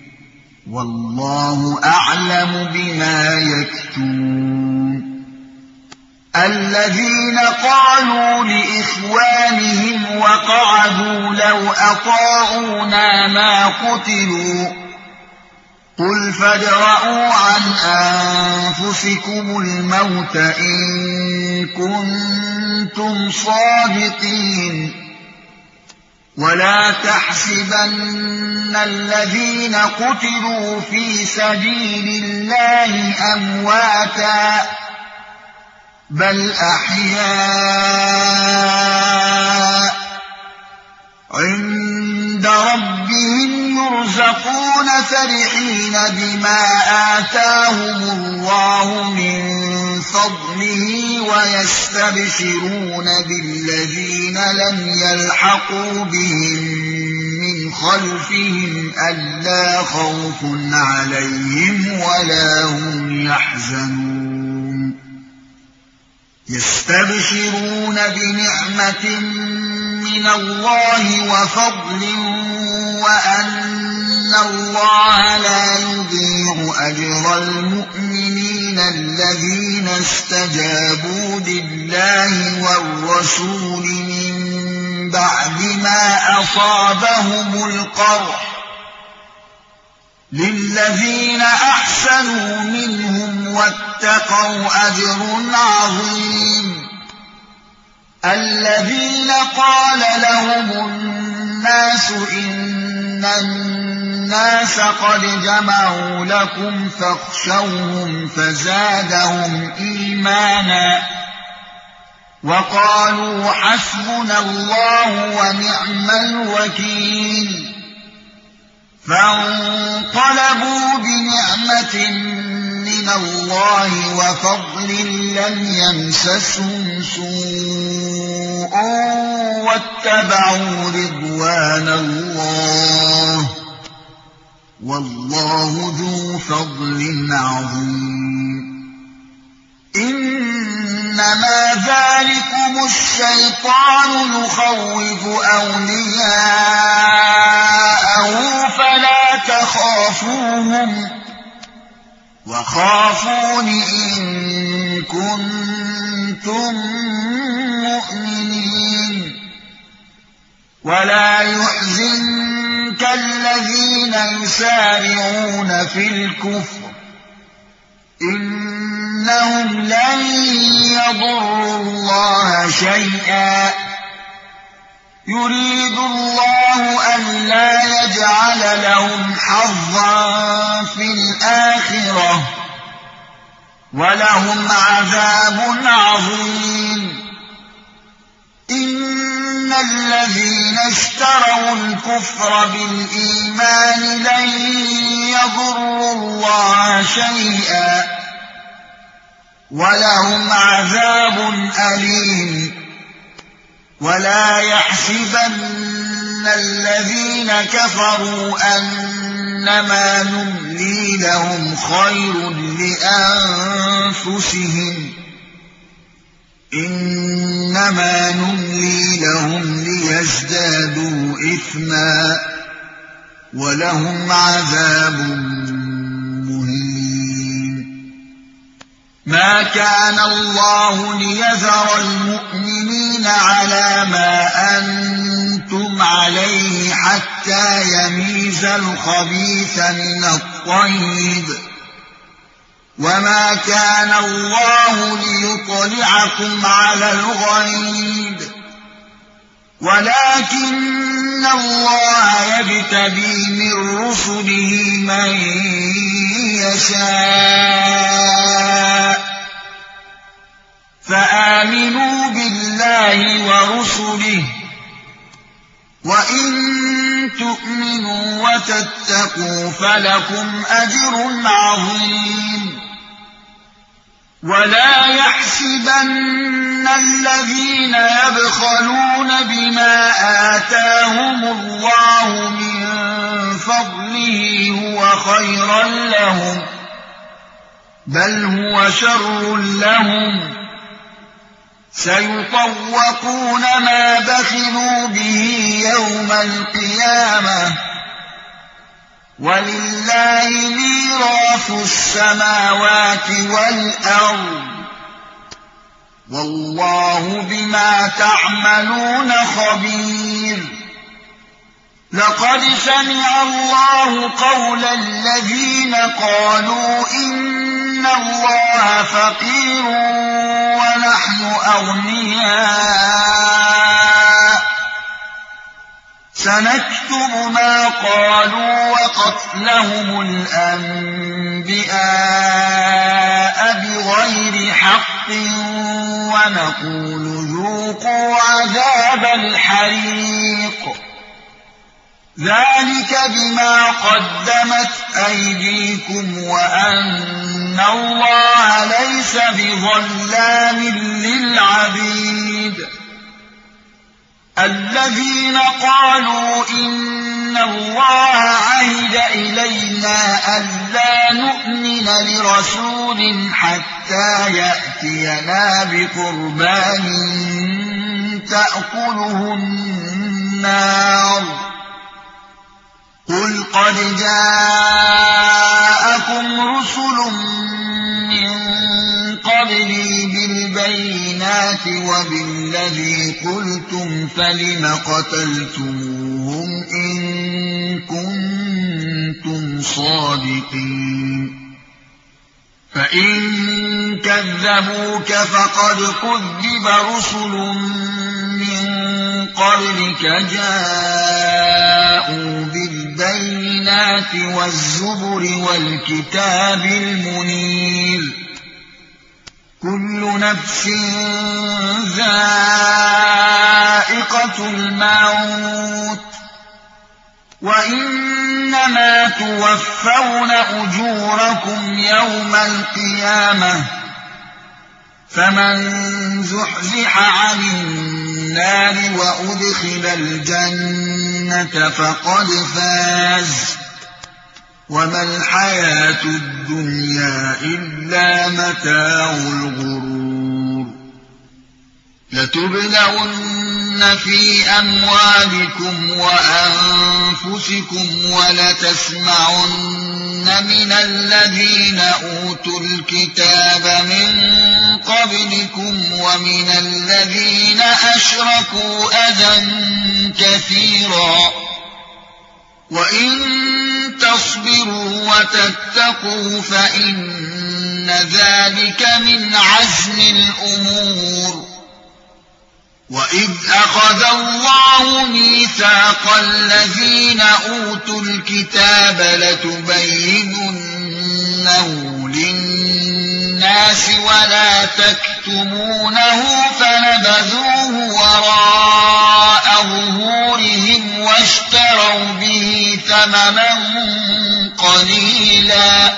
والله أعلم بما يكتمون الذين قالوا لإخوانهم وقعدوا لو أطاعونا ما قتلوا قل فادرءوا عن أنفسكم الموت إن كنتم صادقين ولا تحسبن الذين قتلوا في سبيل الله أمواتا بل أحياء عند ربهم يرزقون فرحين بما آتاهم الله من فضله ويستبشرون بالذين لم يلحقوا بهم من خلفهم ألا خوف عليهم ولا هم يحزنون يستبشرون بنعمة من الله وفضل وأن الله لا يضيع أجر المؤمنين الذين استجابوا لله والرسول من بعد ما أصابهم القرح للذين أحسنوا منهم واتقوا أجر عظيم الذين قال لهم الناس إن الناس قد جمعوا لكم فاخشوهم فزادهم إيمانا وقالوا حسبنا الله ونعم الوكيل فانقلبوا بنعمة من الله وفضل لم يمسسهم سوء واتبعوا رضوان الله والله ذو فضل عظيم إنما ذلكم الشيطان يخوف أولياءه فلا تخافوهم وخافون إن كنتم مؤمنين ولا يحزنك كالذين يسارعون في الكفر إنهم لن يضروا الله شيئا يريد الله ألا يجعل لهم حظا في الآخرة ولهم عذاب عظيم إن الذين اشتروا الكفر بالإيمان لن يضروا الله شيئا ولهم عذاب أليم ولا يحسبن الذين كفروا أنما نملي لهم خير لأنفسهم إنما نملي لهم ليزدادوا إثما ولهم عذاب مهين ما كان الله ليذر المؤمنين على ما أنتم عليه حتى يميز الخبيث من الطيب وما كان الله ليطلعكم على الغيب ولكن الله يجتبي من رسله من يشاء فآمنوا بالله ورسله وإن تؤمنوا وتتقوا فلكم أجر عظيم ولا يحسبن الذين يبخلون بما آتاهم الله من فضله هو خيرا لهم بل هو شر لهم سيطوقون ما بخلوا به يوم القيامة ولله ميراث السماوات والأرض والله بما تعملون خبير لقد سمع الله قول الذين قالوا إن الله فقير ونحن أغنياء سنكتب ما قالوا وقتلهم الأنبياء بغير حق ونقول ذوقوا عذاب الحريق ذلك بما قدمت أيديكم وأن الله ليس بظلام للعبيد الذين قالوا إن الله عهد إلينا ألا نؤمن لرسول حتى يأتينا بقربان تأكله النار قل قد جاءكم رسل من قبلي بالبينات وبالذي قلتم فلم قتلتموهم إن كنتم صادقين فإن كذبوك فقد كذب رسل من قبلك جاءوا بالبينات والزبر والكتاب المنير كل نفس ذائقة الموت وإنما توفون أجوركم يوم القيامة فمن زحزح عن النار وأدخل الجنة فقد فاز وما الحياة الدنيا إلا متاع الغرور لتبلغن في أموالكم وأنفسكم ولتسمعن من الذين أوتوا الكتاب من قبلكم ومن الذين أشركوا أذى كثيرا وإن تصبروا وتتقوا فإن ذلك من عزم الأمور وإذ أخذ الله ميثاق الذين أوتوا الكتاب لتبيننه للناس ولا تكتمونه فنبذوه وراء ظهورهم واشتروا به ثمنا قليلا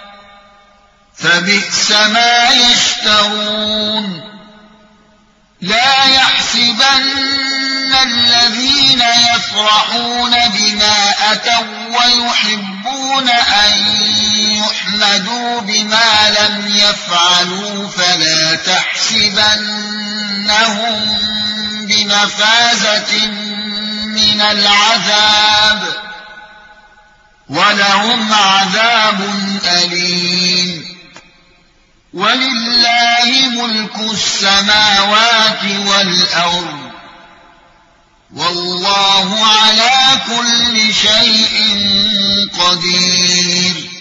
فبئس ما يشترون لا يحسبن الذين يفرحون بما أتوا ويحبون أن يحمدوا بما لم يفعلوا فلا تحسبنهم بمفازة من العذاب ولهم عذاب أليم ولله ملك السماوات والأرض والله على كل شيء قدير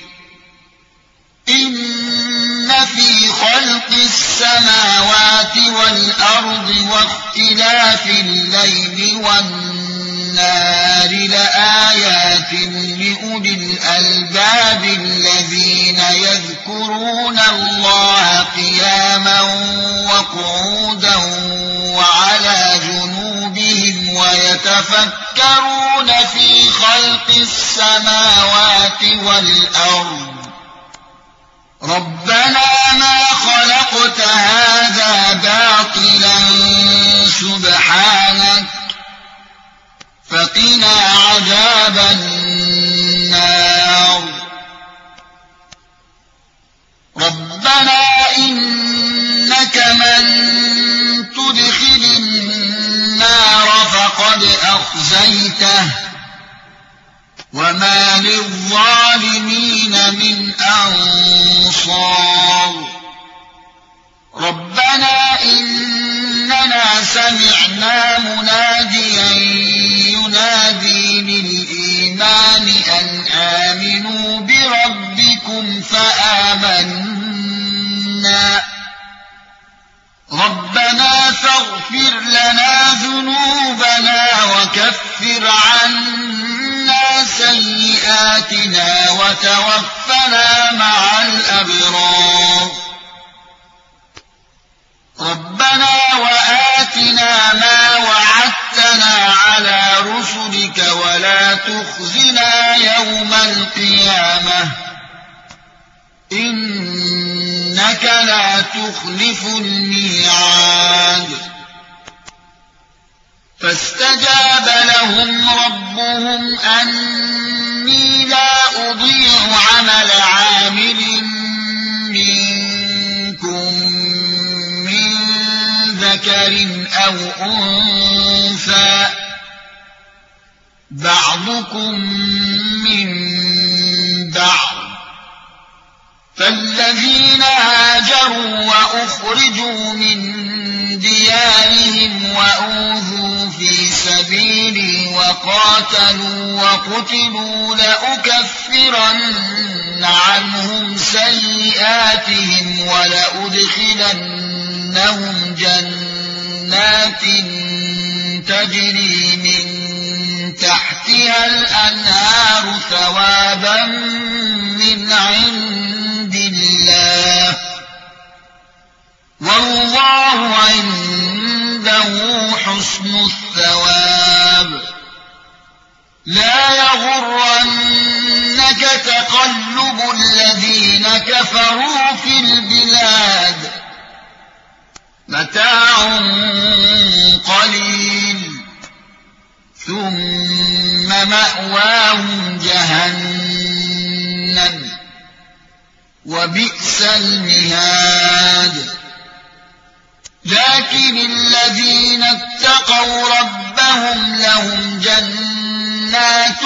إن في خلق السماوات والأرض واختلاف الليل والنهار لآيات لأولي الألباب الذين يذكرون الله قياما وقعودا وعلى جنوبهم ويتفكرون في خلق السماوات والأرض ربنا ما خلقت هذا باطلا سبحانك فقنا عذاب النار ربنا إنك من تدخل النار فقد أخزيته وما للظالمين من أنصار ربنا إننا سمعنا مناديا ينادي للإيمان أن آمنوا بربكم فآمنا ربنا فاغفر لنا ذنوبنا وكفر عنا سيئاتنا وتوفنا مع الأبرار ربنا وآتنا ما وعدتنا على رسلك ولا تخزنا يوم القيامة إنك لا تخلف الميعاد فاستجاب لهم ربهم أني لا أضيع عمل عامل منكم من ذكر أو أنثى بعضكم من بعض فالذين هاجروا وأخرجوا من ديارهم وأوذوا في سبيلي وقاتلوا وقتلوا لأكفرن عنهم سيئاتهم ولأدخلنهم جنات تجري من تحتها الأنهار ثوابا من عند الله والله عنده حسن الثواب لا يغرنك تقلب الذين كفروا في البلاد متاع قليل ثم مأواهم جهنم وبئس المهاد لكن الذين اتقوا ربهم لهم جنات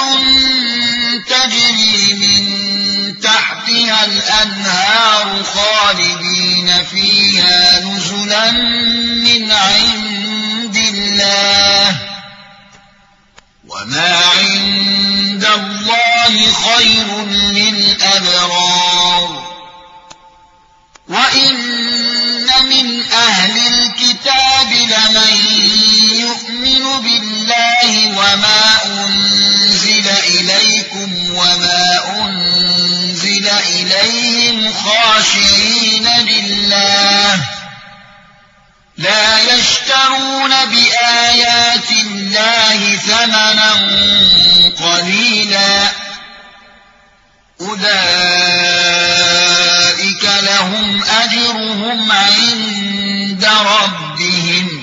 تجري من تحتها الأنهار خالدين فيها نزلا من عند الله وما وما عند الله خير للأبرار وإن من أهل الكتاب لمن يؤمن بالله وما أنزل إليكم وما أنزل إليهم خاشعين لله لا يشترون بآيات الله ثمنا قليلا أولئك لهم أجرهم عند ربهم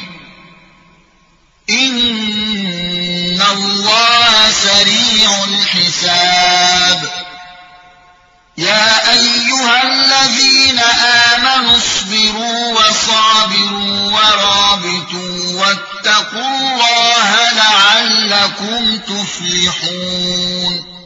إن الله سريع الحساب يا أيها الذين آمنوا اصبروا وصابروا ورابطوا واتقوا الله لعلكم تفلحون